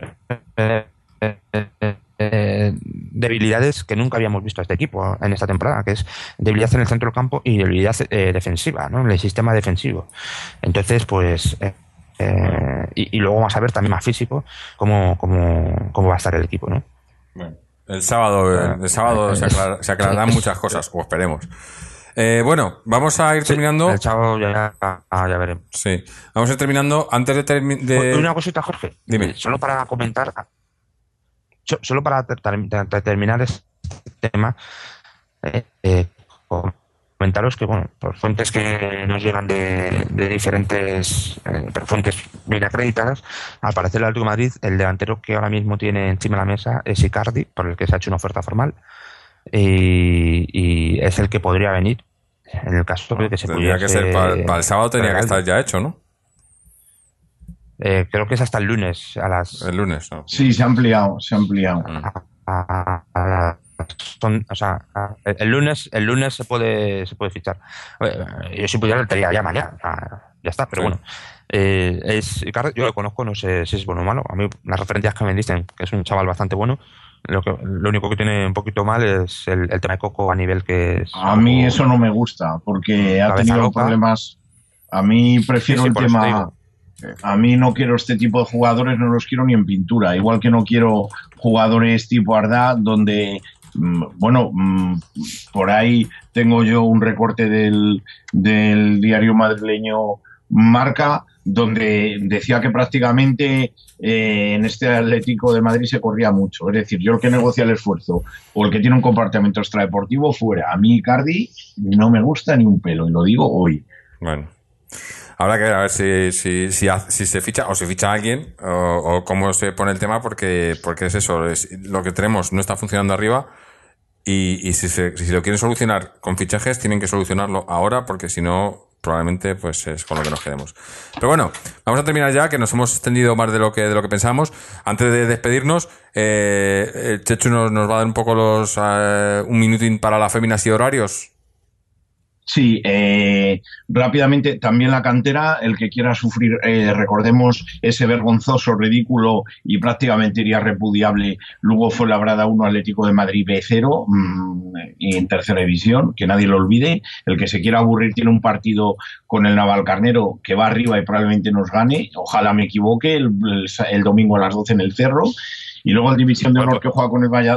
D: debilidades que nunca habíamos visto a este equipo en esta temporada, que es debilidad en el centro del campo y debilidad defensiva, ¿no? En el sistema defensivo. Entonces, pues y luego vamos a ver también más físico cómo va a estar el equipo, ¿no?
B: Bueno, el sábado se aclararán muchas cosas, o esperemos. Bueno, vamos a ir terminando.
D: El chavo ya veremos.
B: Sí, vamos a ir terminando. Antes de
D: una cosita, Jorge.
B: Dime.
D: Solo para comentar, solo para terminar este tema, comentaros que, bueno, por fuentes que nos llegan de diferentes fuentes bien acreditadas, al parecer el Atlético de Madrid, el delantero que ahora mismo tiene encima de la mesa es Icardi, por el que se ha hecho una oferta formal. Y es el que podría venir en el caso de que se pudiera.
B: Tendría que ser para el sábado, tenía que estar ya hecho, ¿no?
D: Creo que es hasta el lunes
B: el lunes, ¿no?
C: Sí, se ha ampliado.
D: El lunes se puede fichar. Yo si pudiera lo tendría ya mañana, ya está, pero bueno. Yo lo conozco, no sé si es bueno o malo. A mí las referencias que me dicen que es un chaval bastante bueno. Lo único que tiene un poquito mal es el tema de Coco a nivel que es...
C: A mí eso no me gusta, porque ha tenido problemas. A mí prefiero el tema... A mí no quiero este tipo de jugadores, no los quiero ni en pintura. Igual que no quiero jugadores tipo Arda, donde... Bueno, por ahí tengo yo un recorte del diario madrileño Marca, donde decía que prácticamente en este Atlético de Madrid se corría mucho. Es decir, yo el que negocia el esfuerzo o el que tiene un comportamiento extradeportivo fuera. A mí Icardi no me gusta ni un pelo, y lo digo hoy.
B: Bueno, habrá que ver a ver si se ficha o se ficha a alguien o cómo se pone el tema, porque es eso, lo que tenemos no está funcionando arriba, y si lo quieren solucionar con fichajes tienen que solucionarlo ahora, porque si no probablemente pues es con lo que nos quedemos. Pero bueno, vamos a terminar ya, que nos hemos extendido más de lo que pensábamos. Antes de despedirnos, Chechu nos va a dar un poco un minutín para las féminas y horarios.
C: Sí, rápidamente, también la cantera, el que quiera sufrir, recordemos ese vergonzoso, ridículo y prácticamente iría repudiable Lugo Fuenlabrada 1, Atlético de Madrid B0, y en tercera división, que nadie lo olvide. El que se quiera aburrir tiene un partido con el Navalcarnero que va arriba y probablemente nos gane, ojalá me equivoque, el domingo a las 12 en el Cerro, y luego el División de Honor que juega con el Valladolid.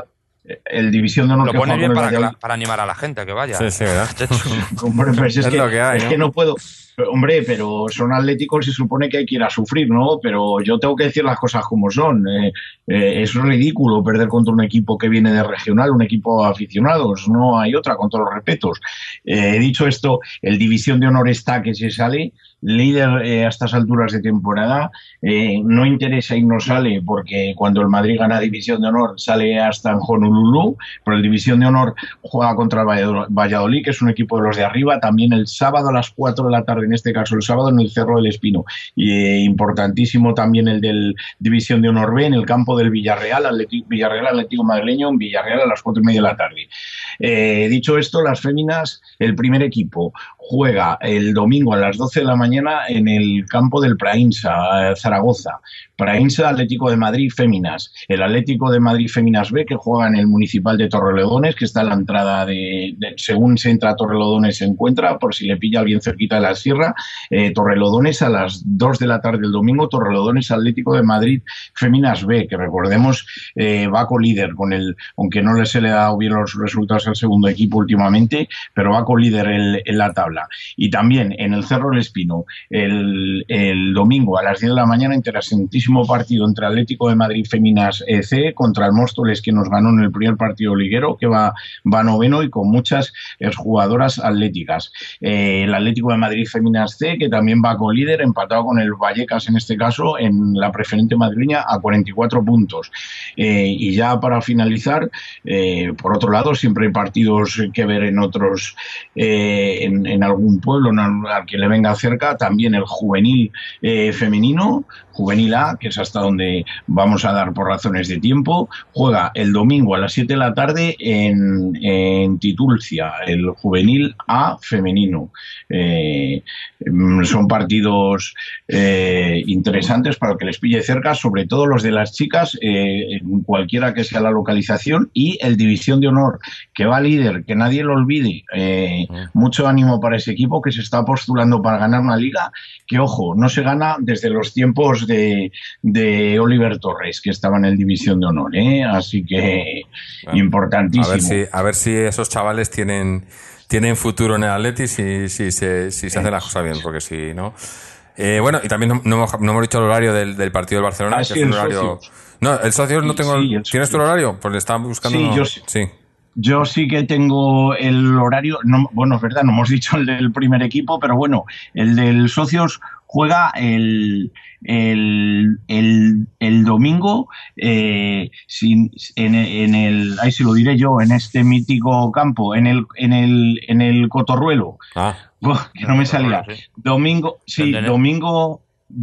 C: el División de Honor
D: Lo
C: que
D: pone
C: juega
D: bien
C: con el
D: para,
C: Valladolid.
D: para animar a la gente a que vaya.
B: Sí, sí, ¿verdad?
C: Hombre, pues es
B: lo que hay,
C: es
B: ¿no?
C: que no puedo. Hombre, pero son atléticos y se supone que hay que ir a sufrir, ¿no? Pero yo tengo que decir las cosas como son. Es ridículo perder contra un equipo que viene de regional, un equipo de aficionados. No hay otra, con todos los respetos. Dicho esto, el División de Honor está que se sale. Líder a estas alturas de temporada. No interesa y no sale porque cuando el Madrid gana División de Honor sale hasta en Honolulu, pero el División de Honor juega contra el Valladolid, que es un equipo de los de arriba, también el sábado a las 4 de la tarde, en este caso el sábado en el Cerro del Espino. Y importantísimo también el del División de Honor B en el campo del Villarreal Atlético Madrileño, en Villarreal a las 4:30 de la tarde. Dicho esto, las féminas, el primer equipo juega el domingo a las 12 de la mañana en el campo del Prainsa, Zaragoza. Prainsa, Atlético de Madrid Féminas. El Atlético de Madrid Féminas B, que juega en el Municipal de Torrelodones, que está en la entrada según se entra a Torrelodones se encuentra, por si le pilla alguien cerquita de la sierra. Torrelodones a las 2 de la tarde el domingo, Torrelodones Atlético de Madrid Féminas B, que recordemos va co-líder aunque no se le ha dado bien los resultados al segundo equipo últimamente, pero va co-líder en la tabla. Y también en el Cerro del Espino, el domingo a las 10 de la mañana, interesantísimo partido entre Atlético de Madrid Féminas C contra el Móstoles, que nos ganó en el primer partido liguero, que va noveno y con muchas jugadoras atléticas. El Atlético de Madrid Féminas C, que también va co-líder, empatado con el Vallecas en este caso, en la preferente madrileña, a 44 puntos. Y ya para finalizar, por otro lado, siempre hay partidos que ver en otros, en algún pueblo al que le venga cerca, también el juvenil femenino, Juvenil A, que es hasta donde vamos a dar por razones de tiempo, juega el domingo a las 7 de la tarde en Titulcia, el Juvenil A femenino. Son partidos interesantes para el que les pille cerca, sobre todo los de las chicas, cualquiera que sea la localización, y el División de Honor, que va líder, que nadie lo olvide. Mucho ánimo para ese equipo que se está postulando para ganar una liga, que ojo, no se gana desde los tiempos de Oliver Torres, que estaba en el División de Honor, así que bueno, importantísimo.
B: A ver si esos chavales tienen futuro en el Atleti si se hacen las cosas bien, porque si no... bueno, y también no hemos dicho el horario del partido del Barcelona, que
C: sí,
B: es un horario... No, el socio no tengo... Sí, ¿tienes tu horario? Pues le estaba buscando...
C: Sí, yo sí. Sí. Yo sí que tengo el horario, bueno, es verdad, no hemos dicho el del primer equipo, pero bueno, el del socios juega el domingo ahí se lo diré yo, en este mítico campo, en el Cotorruelo. Que no me salía. Domingo, sí, domingo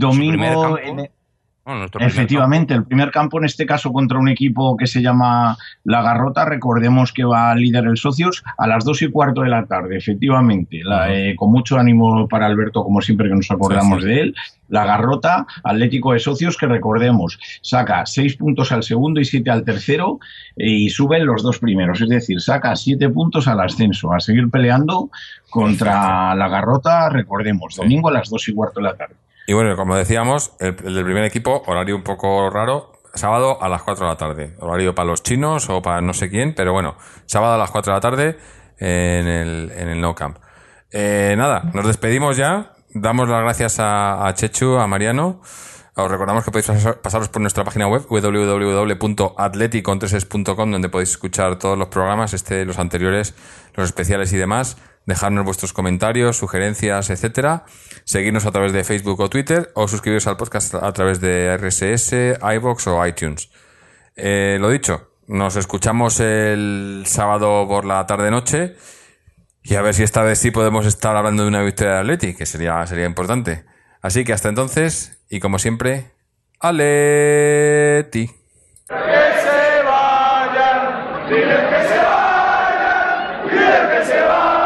C: efectivamente, el primer campo, en este caso contra un equipo que se llama La Garrota, recordemos que va líder el Socios a las 2:15 de la tarde, efectivamente, con mucho ánimo para Alberto, como siempre que nos acordamos de él. La Garrota, Atlético de Socios, que recordemos, saca 6 puntos al segundo y 7 al tercero y suben los dos primeros, es decir, saca 7 puntos al ascenso, a seguir peleando contra La Garrota, recordemos, domingo a las 2:15 de la tarde.
B: Y bueno, como decíamos, el del primer equipo, horario un poco raro, sábado a las 4 de la tarde. Horario para los chinos o para no sé quién, pero bueno, sábado a las 4 de la tarde en el Nou Camp. Nada, nos despedimos ya. Damos las gracias a Chechu, a Mariano. Os recordamos que podéis pasaros por nuestra página web www.atleticontreses.com, donde podéis escuchar todos los programas, los anteriores, los especiales y demás. Dejarnos vuestros comentarios, sugerencias, etcétera. Seguirnos a través de Facebook o Twitter, o suscribiros al podcast a través de RSS, iVoox o iTunes. Lo dicho, nos escuchamos el sábado por la tarde-noche y a ver si esta vez sí podemos estar hablando de una victoria de Atleti, que sería importante. Así que hasta entonces, y como siempre, Atleti.
A: Que se vayan, dile que se vayan, dile que se vayan.